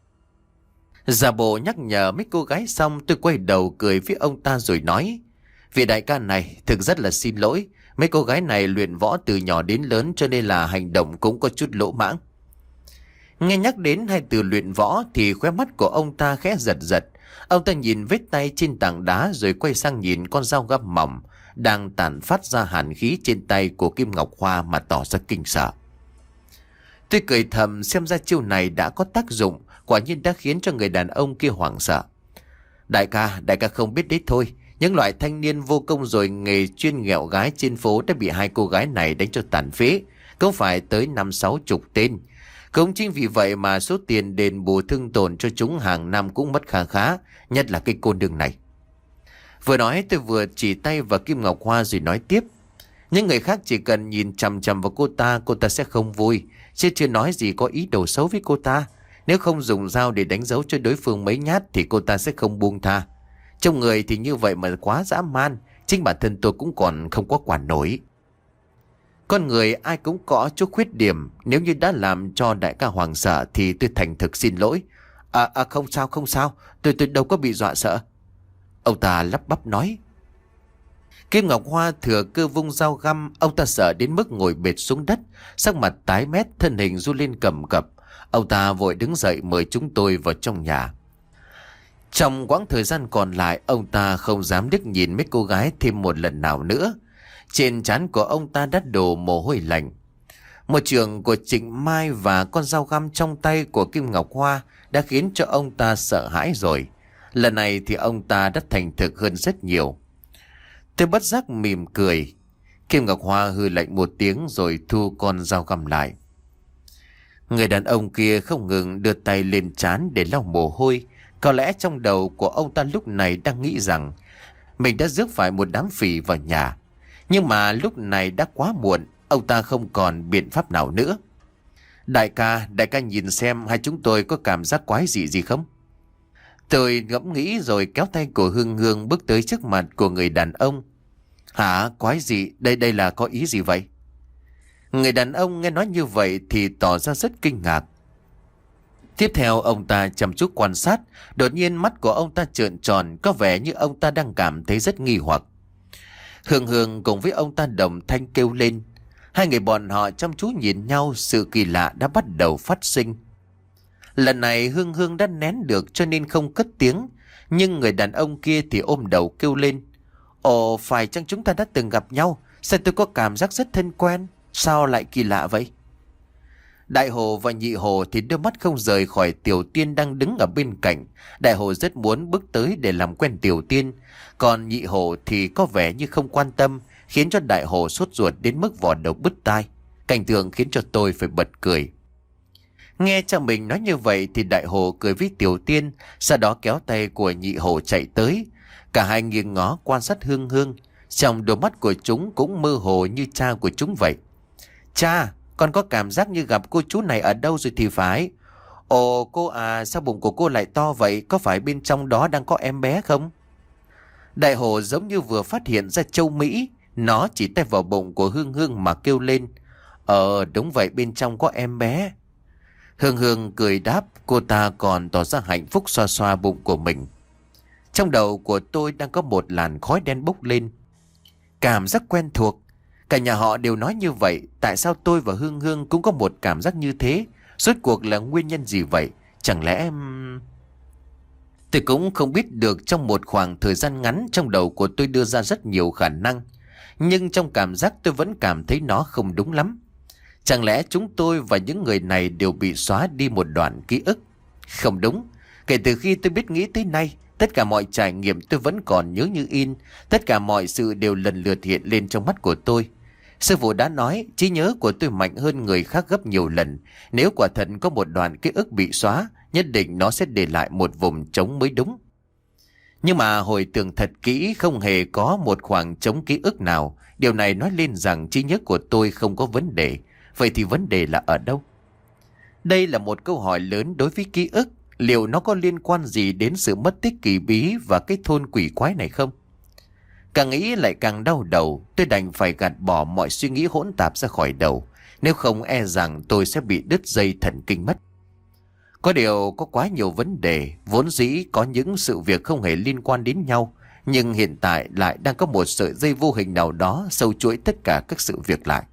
Giả bộ nhắc nhở mấy cô gái xong, tôi quay đầu cười với ông ta rồi nói, vị đại ca này thực rất là xin lỗi. Mấy cô gái này luyện võ từ nhỏ đến lớn cho nên là hành động cũng có chút lỗ mãng. Nghe nhắc đến hai từ luyện võ thì khóe mắt của ông ta khẽ giật giật. Ông ta nhìn vết tay trên tảng đá rồi quay sang nhìn con dao găm mỏng đang tản phát ra hàn khí trên tay của Kim Ngọc Hoa mà tỏ ra kinh sợ. Tôi cười thầm, xem ra chiêu này đã có tác dụng, quả nhiên đã khiến cho người đàn ông kia hoảng sợ. Đại ca, đại ca không biết đấy thôi. Những loại thanh niên vô công rồi nghề chuyên ghẹo gái trên phố đã bị hai cô gái này đánh cho tàn phế, cũng phải tới năm sáu chục tên. Cũng chính vì vậy mà số tiền đền bù thương tổn cho chúng hàng năm cũng mất khá khá, nhất là cái cô nương này. Vừa nói tôi vừa chỉ tay vào Kim Ngọc Hoa rồi nói tiếp. Những người khác chỉ cần nhìn chằm chằm vào cô ta, cô ta sẽ không vui, chứ chưa nói gì có ý đồ xấu với cô ta. Nếu không dùng dao để đánh dấu cho đối phương mấy nhát thì cô ta sẽ không buông tha. Trong người thì như vậy mà quá dã man, chính bản thân tôi cũng còn không có quản nổi. Con người ai cũng có chút khuyết điểm, nếu như đã làm cho đại ca hoàng sợ thì tôi thành thực xin lỗi. À, à không sao không sao, tôi tôi đâu có bị dọa sợ. Ông ta lắp bắp nói. Kim Ngọc Hoa thừa cơ vung dao găm, ông ta sợ đến mức ngồi bệt xuống đất, sắc mặt tái mét, thân hình run lên cầm cập. Ông ta vội đứng dậy mời chúng tôi vào trong nhà. Trong quãng thời gian còn lại, ông ta không dám liếc nhìn mấy cô gái thêm một lần nào nữa. Trên trán của ông ta đã đổ mồ hôi lạnh. Một trường của Trịnh Mai và con dao găm trong tay của Kim Ngọc Hoa đã khiến cho ông ta sợ hãi rồi. Lần này thì ông ta đã thành thực hơn rất nhiều. Tôi bất giác mỉm cười. Kim Ngọc Hoa hừ lạnh một tiếng rồi thu con dao găm lại. Người đàn ông kia không ngừng đưa tay lên trán để lau mồ hôi. Có lẽ trong đầu của ông ta lúc này đang nghĩ rằng mình đã rước phải một đám phỉ vào nhà. Nhưng mà lúc này đã quá muộn, ông ta không còn biện pháp nào nữa. Đại ca, đại ca nhìn xem hai chúng tôi có cảm giác quái dị gì không? Tôi ngẫm nghĩ rồi kéo tay của Hương Hương bước tới trước mặt của người đàn ông. Hả, quái dị, đây đây là có ý gì vậy? Người đàn ông nghe nói như vậy thì tỏ ra rất kinh ngạc. Tiếp theo ông ta chăm chút quan sát, đột nhiên mắt của ông ta trợn tròn, có vẻ như ông ta đang cảm thấy rất nghi hoặc. Hương Hương cùng với ông ta đồng thanh kêu lên. Hai người bọn họ chăm chú nhìn nhau, sự kỳ lạ đã bắt đầu phát sinh. Lần này Hương Hương đã nén được cho nên không cất tiếng, nhưng người đàn ông kia thì ôm đầu kêu lên. Ồ, phải chăng chúng ta đã từng gặp nhau? Sao tôi có cảm giác rất thân quen? Sao lại kỳ lạ vậy? Đại Hồ và Nhị Hồ thì đôi mắt không rời khỏi Tiểu Tiên đang đứng ở bên cạnh. Đại Hồ rất muốn bước tới để làm quen Tiểu Tiên, còn Nhị Hồ thì có vẻ như không quan tâm, khiến cho Đại Hồ sốt ruột đến mức vò đầu bứt tai. Cảnh tượng khiến cho tôi phải bật cười. Nghe cha mình nói như vậy thì Đại Hồ cười với Tiểu Tiên, sau đó kéo tay của Nhị Hồ chạy tới. Cả hai nghiêng ngó quan sát Hương Hương, trong đôi mắt của chúng cũng mơ hồ như cha của chúng vậy. Cha, con có cảm giác như gặp cô chú này ở đâu rồi thì phải. Ồ cô à, sao bụng của cô lại to vậy? Có phải bên trong đó đang có em bé không? Đại Hồ giống như vừa phát hiện ra châu Mỹ. Nó chỉ tay vào bụng của Hương Hương mà kêu lên. Ờ đúng vậy, bên trong có em bé. Hương Hương cười đáp, cô ta còn tỏ ra hạnh phúc xoa xoa bụng của mình. Trong đầu của tôi đang có một làn khói đen bốc lên. Cảm giác quen thuộc. Cả nhà họ đều nói như vậy. Tại sao tôi và Hương Hương cũng có một cảm giác như thế? Rốt cuộc là nguyên nhân gì vậy? Chẳng lẽ em... Tôi cũng không biết được. Trong một khoảng thời gian ngắn, trong đầu của tôi đưa ra rất nhiều khả năng. Nhưng trong cảm giác tôi vẫn cảm thấy nó không đúng lắm. Chẳng lẽ chúng tôi và những người này đều bị xóa đi một đoạn ký ức? Không đúng. Kể từ khi tôi biết nghĩ tới nay, tất cả mọi trải nghiệm tôi vẫn còn nhớ như in. Tất cả mọi sự đều lần lượt hiện lên trong mắt của tôi. Sư phụ đã nói trí nhớ của tôi mạnh hơn người khác gấp nhiều lần. Nếu quả thật có một đoạn ký ức bị xóa, nhất định nó sẽ để lại một vùng trống mới đúng. Nhưng mà hồi tưởng thật kỹ, không hề có một khoảng trống ký ức nào. Điều này nói lên rằng trí nhớ của tôi không có vấn đề. Vậy thì vấn đề là ở đâu? Đây là một câu hỏi lớn đối với ký ức. Liệu nó có liên quan gì đến sự mất tích kỳ bí và cái thôn quỷ quái này không? Càng nghĩ lại càng đau đầu. Tôi đành phải gạt bỏ mọi suy nghĩ hỗn tạp ra khỏi đầu. Nếu không e rằng tôi sẽ bị đứt dây thần kinh mất. Có điều có quá nhiều vấn đề. Vốn dĩ có những sự việc không hề liên quan đến nhau. Nhưng hiện tại lại đang có một sợi dây vô hình nào đó sâu chuỗi tất cả các sự việc lại.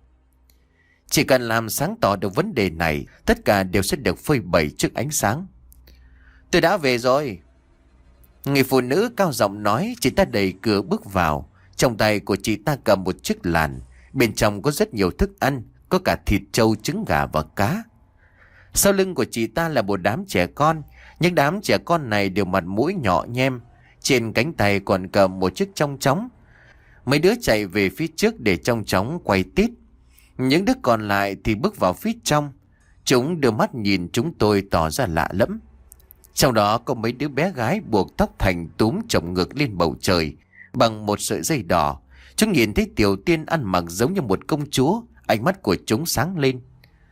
Chỉ cần làm sáng tỏ được vấn đề này, tất cả đều sẽ được phơi bày trước ánh sáng. Tôi đã về rồi. Người phụ nữ cao giọng nói. Chị ta đẩy cửa bước vào. Trong tay của chị ta cầm một chiếc làn. Bên trong có rất nhiều thức ăn. Có cả thịt trâu, trứng gà và cá. Sau lưng của chị ta là một đám trẻ con. Những đám trẻ con này đều mặt mũi nhỏ nhem. Trên cánh tay còn cầm một chiếc chong chóng. Mấy đứa chạy về phía trước để chong chóng quay tít. Những đứa còn lại thì bước vào phía trong. Chúng đưa mắt nhìn chúng tôi tỏ ra lạ lẫm. Trong đó có mấy đứa bé gái buộc tóc thành túm chồng ngược lên bầu trời bằng một sợi dây đỏ. Chúng nhìn thấy Tiểu Tiên ăn mặc giống như một công chúa. Ánh mắt của chúng sáng lên.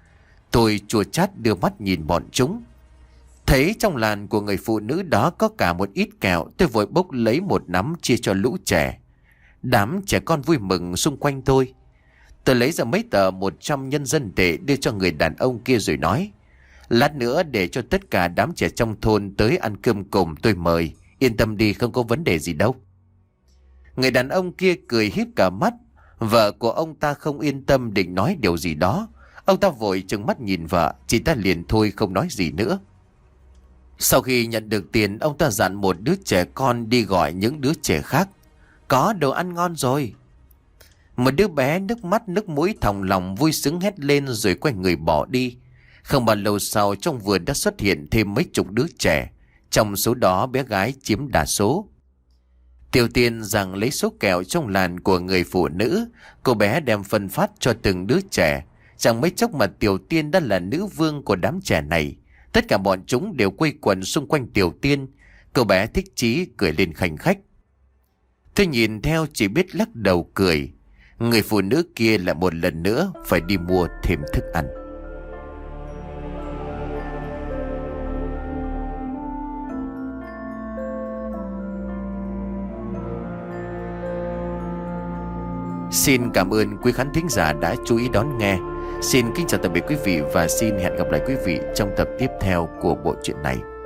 Tôi chua chát đưa mắt nhìn bọn chúng. Thấy trong làn của người phụ nữ đó có cả một ít kẹo, tôi vội bốc lấy một nắm chia cho lũ trẻ. Đám trẻ con vui mừng xung quanh tôi. Tôi lấy ra mấy tờ một trăm nhân dân tệ đưa cho người đàn ông kia rồi nói. Lát nữa để cho tất cả đám trẻ trong thôn tới ăn cơm cùng tôi mời. Yên tâm đi, không có vấn đề gì đâu. Người đàn ông kia cười híp cả mắt. Vợ của ông ta không yên tâm định nói điều gì đó. Ông ta vội trừng mắt nhìn vợ. Chị ta liền thôi không nói gì nữa. Sau khi nhận được tiền, ông ta dặn một đứa trẻ con đi gọi những đứa trẻ khác. Có đồ ăn ngon rồi. Một đứa bé nước mắt nước mũi thòng lòng vui sướng hét lên rồi quay người bỏ đi. Không bao lâu sau, trong vườn đã xuất hiện thêm mấy chục đứa trẻ. Trong số đó bé gái chiếm đa số. Tiểu Tiên rằng lấy số kẹo trong làn của người phụ nữ. Cô bé đem phân phát cho từng đứa trẻ. Chẳng mấy chốc mà Tiểu Tiên đã là nữ vương của đám trẻ này. Tất cả bọn chúng đều quây quần xung quanh Tiểu Tiên. Cô bé thích chí cười lên khanh khách. Tôi nhìn theo chỉ biết lắc đầu cười. Người phụ nữ kia lại một lần nữa phải đi mua thêm thức ăn. Xin cảm ơn quý khán thính giả đã chú ý đón nghe. Xin kính chào tạm biệt quý vị và xin hẹn gặp lại quý vị trong tập tiếp theo của bộ truyện này.